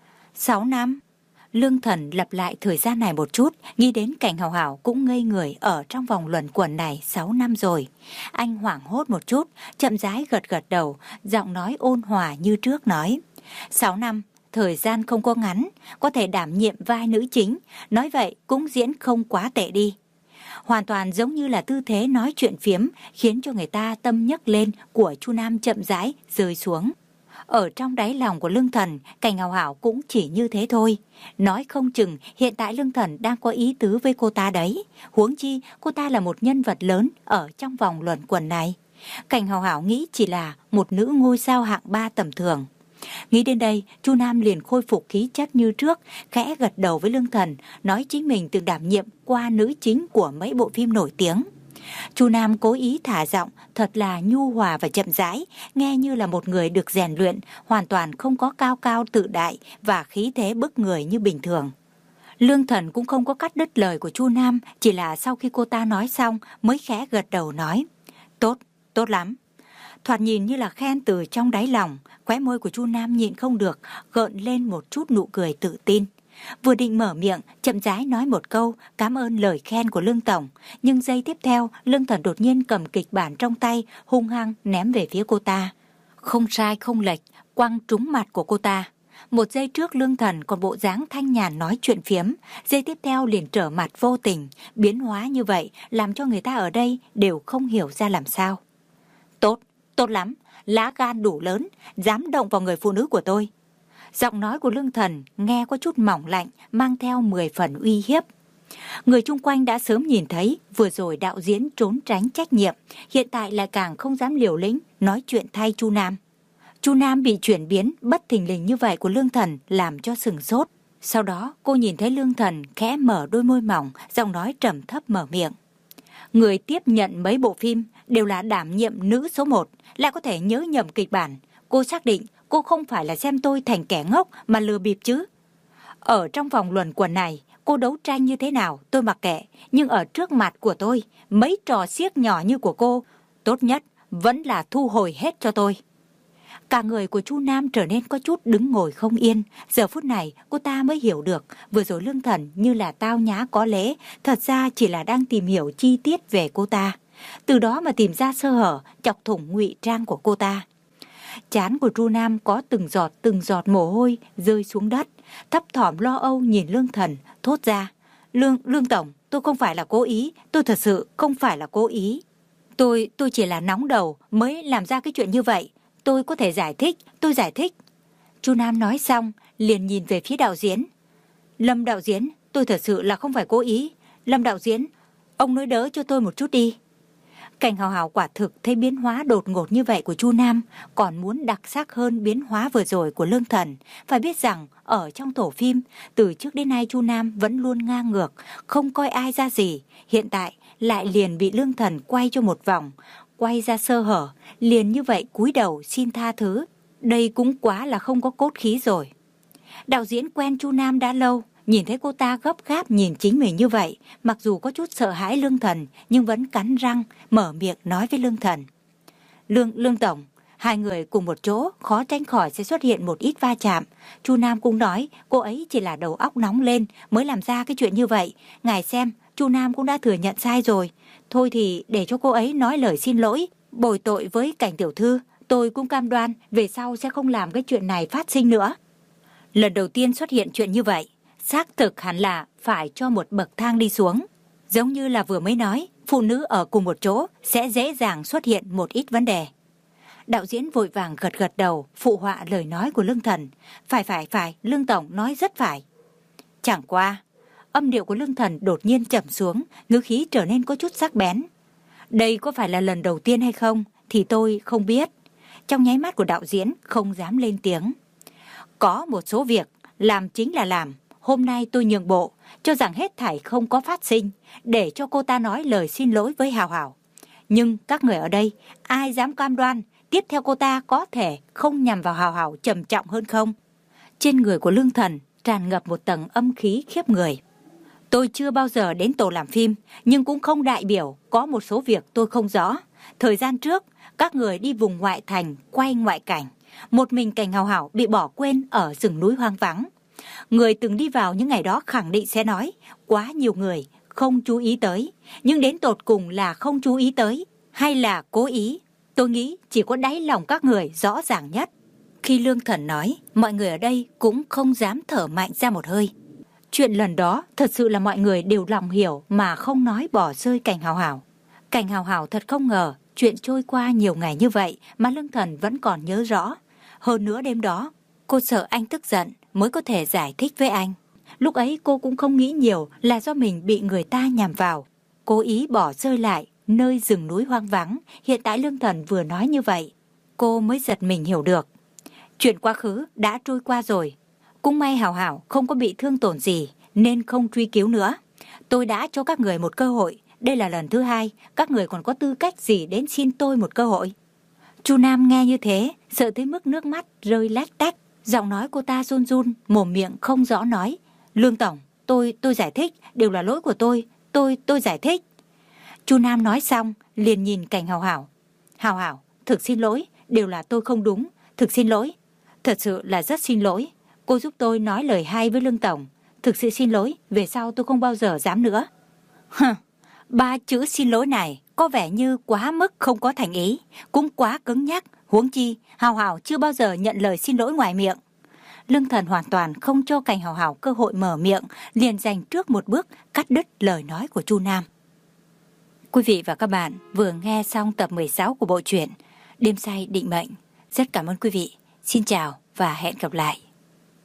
Sáu năm. Lương Thần lặp lại thời gian này một chút, nghĩ đến Cảnh Hào Hào cũng ngây người ở trong vòng luẩn quẩn này sáu năm rồi. Anh hoảng hốt một chút, chậm rãi gật gật đầu, giọng nói ôn hòa như trước nói. Sáu năm, thời gian không có ngắn, có thể đảm nhiệm vai nữ chính, nói vậy cũng diễn không quá tệ đi. Hoàn toàn giống như là tư thế nói chuyện phiếm khiến cho người ta tâm nhấc lên của Chu Nam chậm rãi rơi xuống. Ở trong đáy lòng của Lương Thần, Cảnh Hào Hào cũng chỉ như thế thôi. Nói không chừng hiện tại Lương Thần đang có ý tứ với cô ta đấy. Huống chi cô ta là một nhân vật lớn ở trong vòng luẩn quẩn này. Cảnh Hào Hào nghĩ chỉ là một nữ ngôi sao hạng ba tầm thường. Nghĩ đến đây, Chu Nam liền khôi phục khí chất như trước, khẽ gật đầu với Lương Thần, nói chính mình từng đảm nhiệm qua nữ chính của mấy bộ phim nổi tiếng. Chu Nam cố ý thả giọng thật là nhu hòa và chậm rãi, nghe như là một người được rèn luyện, hoàn toàn không có cao cao tự đại và khí thế bức người như bình thường. Lương Thần cũng không có cắt đứt lời của Chu Nam, chỉ là sau khi cô ta nói xong mới khẽ gật đầu nói. Tốt, tốt lắm. Thoạt nhìn như là khen từ trong đáy lòng, khóe môi của Chu Nam nhịn không được, gợn lên một chút nụ cười tự tin. Vừa định mở miệng, chậm rãi nói một câu cảm ơn lời khen của Lương Tổng, nhưng giây tiếp theo, Lương Thần đột nhiên cầm kịch bản trong tay, hung hăng ném về phía cô ta. Không sai không lệch, quăng trúng mặt của cô ta. Một giây trước Lương Thần còn bộ dáng thanh nhàn nói chuyện phiếm, giây tiếp theo liền trở mặt vô tình, biến hóa như vậy làm cho người ta ở đây đều không hiểu ra làm sao. Tốt, tốt lắm, lá gan đủ lớn, dám động vào người phụ nữ của tôi. Giọng nói của Lương Thần nghe có chút mỏng lạnh, mang theo mười phần uy hiếp. Người chung quanh đã sớm nhìn thấy vừa rồi đạo diễn trốn tránh trách nhiệm, hiện tại lại càng không dám liều lĩnh nói chuyện thay Chu Nam. Chu Nam bị chuyển biến bất thình lình như vậy của Lương Thần làm cho sừng sốt. Sau đó cô nhìn thấy Lương Thần khẽ mở đôi môi mỏng, giọng nói trầm thấp mở miệng. Người tiếp nhận mấy bộ phim đều là đảm nhiệm nữ số một, lại có thể nhớ nhầm kịch bản. Cô xác định cô không phải là xem tôi thành kẻ ngốc mà lừa bịp chứ. Ở trong vòng luẩn quẩn này, cô đấu tranh như thế nào tôi mặc kệ, nhưng ở trước mặt của tôi, mấy trò xiếc nhỏ như của cô, tốt nhất vẫn là thu hồi hết cho tôi. Cả người của Chu Nam trở nên có chút đứng ngồi không yên. Giờ phút này cô ta mới hiểu được vừa rồi Lương Thần như là tao nhã có lễ, thật ra chỉ là đang tìm hiểu chi tiết về cô ta. Từ đó mà tìm ra sơ hở, chọc thủng ngụy trang của cô ta. Trán của Chu Nam có từng giọt từng giọt mồ hôi rơi xuống đất, thấp thỏm lo âu nhìn Lương Thần, thốt ra. Lương, Lương Tổng, tôi không phải là cố ý, tôi thật sự không phải là cố ý. Tôi, tôi chỉ là nóng đầu mới làm ra cái chuyện như vậy. Tôi có thể giải thích, tôi giải thích. Chu Nam nói xong, liền nhìn về phía đạo diễn. Lâm đạo diễn, tôi thật sự là không phải cố ý. Lâm đạo diễn, ông nói đỡ cho tôi một chút đi. Cảnh Hào Hào quả thực thấy biến hóa đột ngột như vậy của Chu Nam, còn muốn đặc sắc hơn biến hóa vừa rồi của Lương Thần. Phải biết rằng, ở trong tổ phim, từ trước đến nay Chu Nam vẫn luôn ngang ngược, không coi ai ra gì. Hiện tại, lại liền bị Lương Thần quay cho một vòng, quay ra sơ hở, liền như vậy cúi đầu xin tha thứ. Đây cũng quá là không có cốt khí rồi. Đạo diễn quen Chu Nam đã lâu, nhìn thấy cô ta gấp gáp nhìn chính mình như vậy, mặc dù có chút sợ hãi Lương Thần, nhưng vẫn cắn răng, mở miệng nói với Lương Thần. Lương, Lương Tổng, hai người cùng một chỗ, khó tránh khỏi sẽ xuất hiện một ít va chạm. Chu Nam cũng nói, cô ấy chỉ là đầu óc nóng lên, mới làm ra cái chuyện như vậy. Ngài xem, Chu Nam cũng đã thừa nhận sai rồi. Thôi thì để cho cô ấy nói lời xin lỗi, bồi tội với Cảnh tiểu thư. Tôi cũng cam đoan, về sau sẽ không làm cái chuyện này phát sinh nữa. Lần đầu tiên xuất hiện chuyện như vậy, xác thực hẳn là phải cho một bậc thang đi xuống. Giống như là vừa mới nói, phụ nữ ở cùng một chỗ sẽ dễ dàng xuất hiện một ít vấn đề. Đạo diễn vội vàng gật gật đầu, phụ họa lời nói của Lương Thần. Phải phải phải, Lương Tổng nói rất phải. Chẳng qua, âm điệu của Lương Thần đột nhiên chậm xuống, ngữ khí trở nên có chút sắc bén. Đây có phải là lần đầu tiên hay không thì tôi không biết. trong nháy mắt của đạo diễn không dám lên tiếng. Có một số việc làm chính là làm. Hôm nay tôi nhường bộ, cho rằng hết thảy không có phát sinh, để cho cô ta nói lời xin lỗi với Hào Hào. Nhưng các người ở đây, ai dám cam đoan tiếp theo cô ta có thể không nhằm vào Hào Hào trầm trọng hơn không? Trên người của Lương Thần tràn ngập một tầng âm khí khiếp người. Tôi chưa bao giờ đến tổ làm phim, nhưng cũng không đại biểu có một số việc tôi không rõ. Thời gian trước, các người đi vùng ngoại thành quay ngoại cảnh. Một mình Cảnh Hào Hào bị bỏ quên ở rừng núi hoang vắng. Người từng đi vào những ngày đó khẳng định sẽ nói quá nhiều người không chú ý tới. Nhưng đến tột cùng là không chú ý tới hay là cố ý? Tôi nghĩ chỉ có đáy lòng các người rõ ràng nhất. Khi Lương Thần nói, mọi người ở đây cũng không dám thở mạnh ra một hơi. Chuyện lần đó thật sự là mọi người đều lòng hiểu mà không nói bỏ rơi Cảnh Hào Hào. Cảnh Hào Hào thật không ngờ chuyện trôi qua nhiều ngày như vậy mà Lương Thần vẫn còn nhớ rõ. Hơn nữa đêm đó, cô sợ anh tức giận mới có thể giải thích với anh. Lúc ấy cô cũng không nghĩ nhiều là do mình bị người ta nhằm vào. Cố ý bỏ rơi lại nơi rừng núi hoang vắng. Hiện tại Lương Thần vừa nói như vậy, cô mới giật mình hiểu được. Chuyện quá khứ đã trôi qua rồi. Cũng may Hào Hào không có bị thương tổn gì nên không truy cứu nữa. Tôi đã cho các người một cơ hội. Đây là lần thứ hai, các người còn có tư cách gì đến xin tôi một cơ hội? Chu Nam nghe như thế, sợ tới mức nước mắt rơi lách tách. Giọng nói cô ta run run, mồm miệng không rõ nói. Lương Tổng, tôi, tôi giải thích, đều là lỗi của tôi, tôi, tôi giải thích. Chu Nam nói xong, liền nhìn Cảnh Hào Hào. Hào Hào, thực xin lỗi, đều là tôi không đúng, thực xin lỗi. Thật sự là rất xin lỗi, cô giúp tôi nói lời hay với Lương Tổng. Thực sự xin lỗi, về sau tôi không bao giờ dám nữa. Hừ, ba chữ xin lỗi này có vẻ như quá mức không có thành ý, cũng quá cứng nhắc. Huống chi, Hào Hào chưa bao giờ nhận lời xin lỗi ngoài miệng. Lương Thần hoàn toàn không cho Cảnh Hào Hào cơ hội mở miệng, liền giành trước một bước cắt đứt lời nói của Chu Nam. Quý vị và các bạn vừa nghe xong tập mười sáu của bộ truyện Đêm Say Định Mệnh. Rất cảm ơn quý vị. Xin chào và hẹn gặp lại.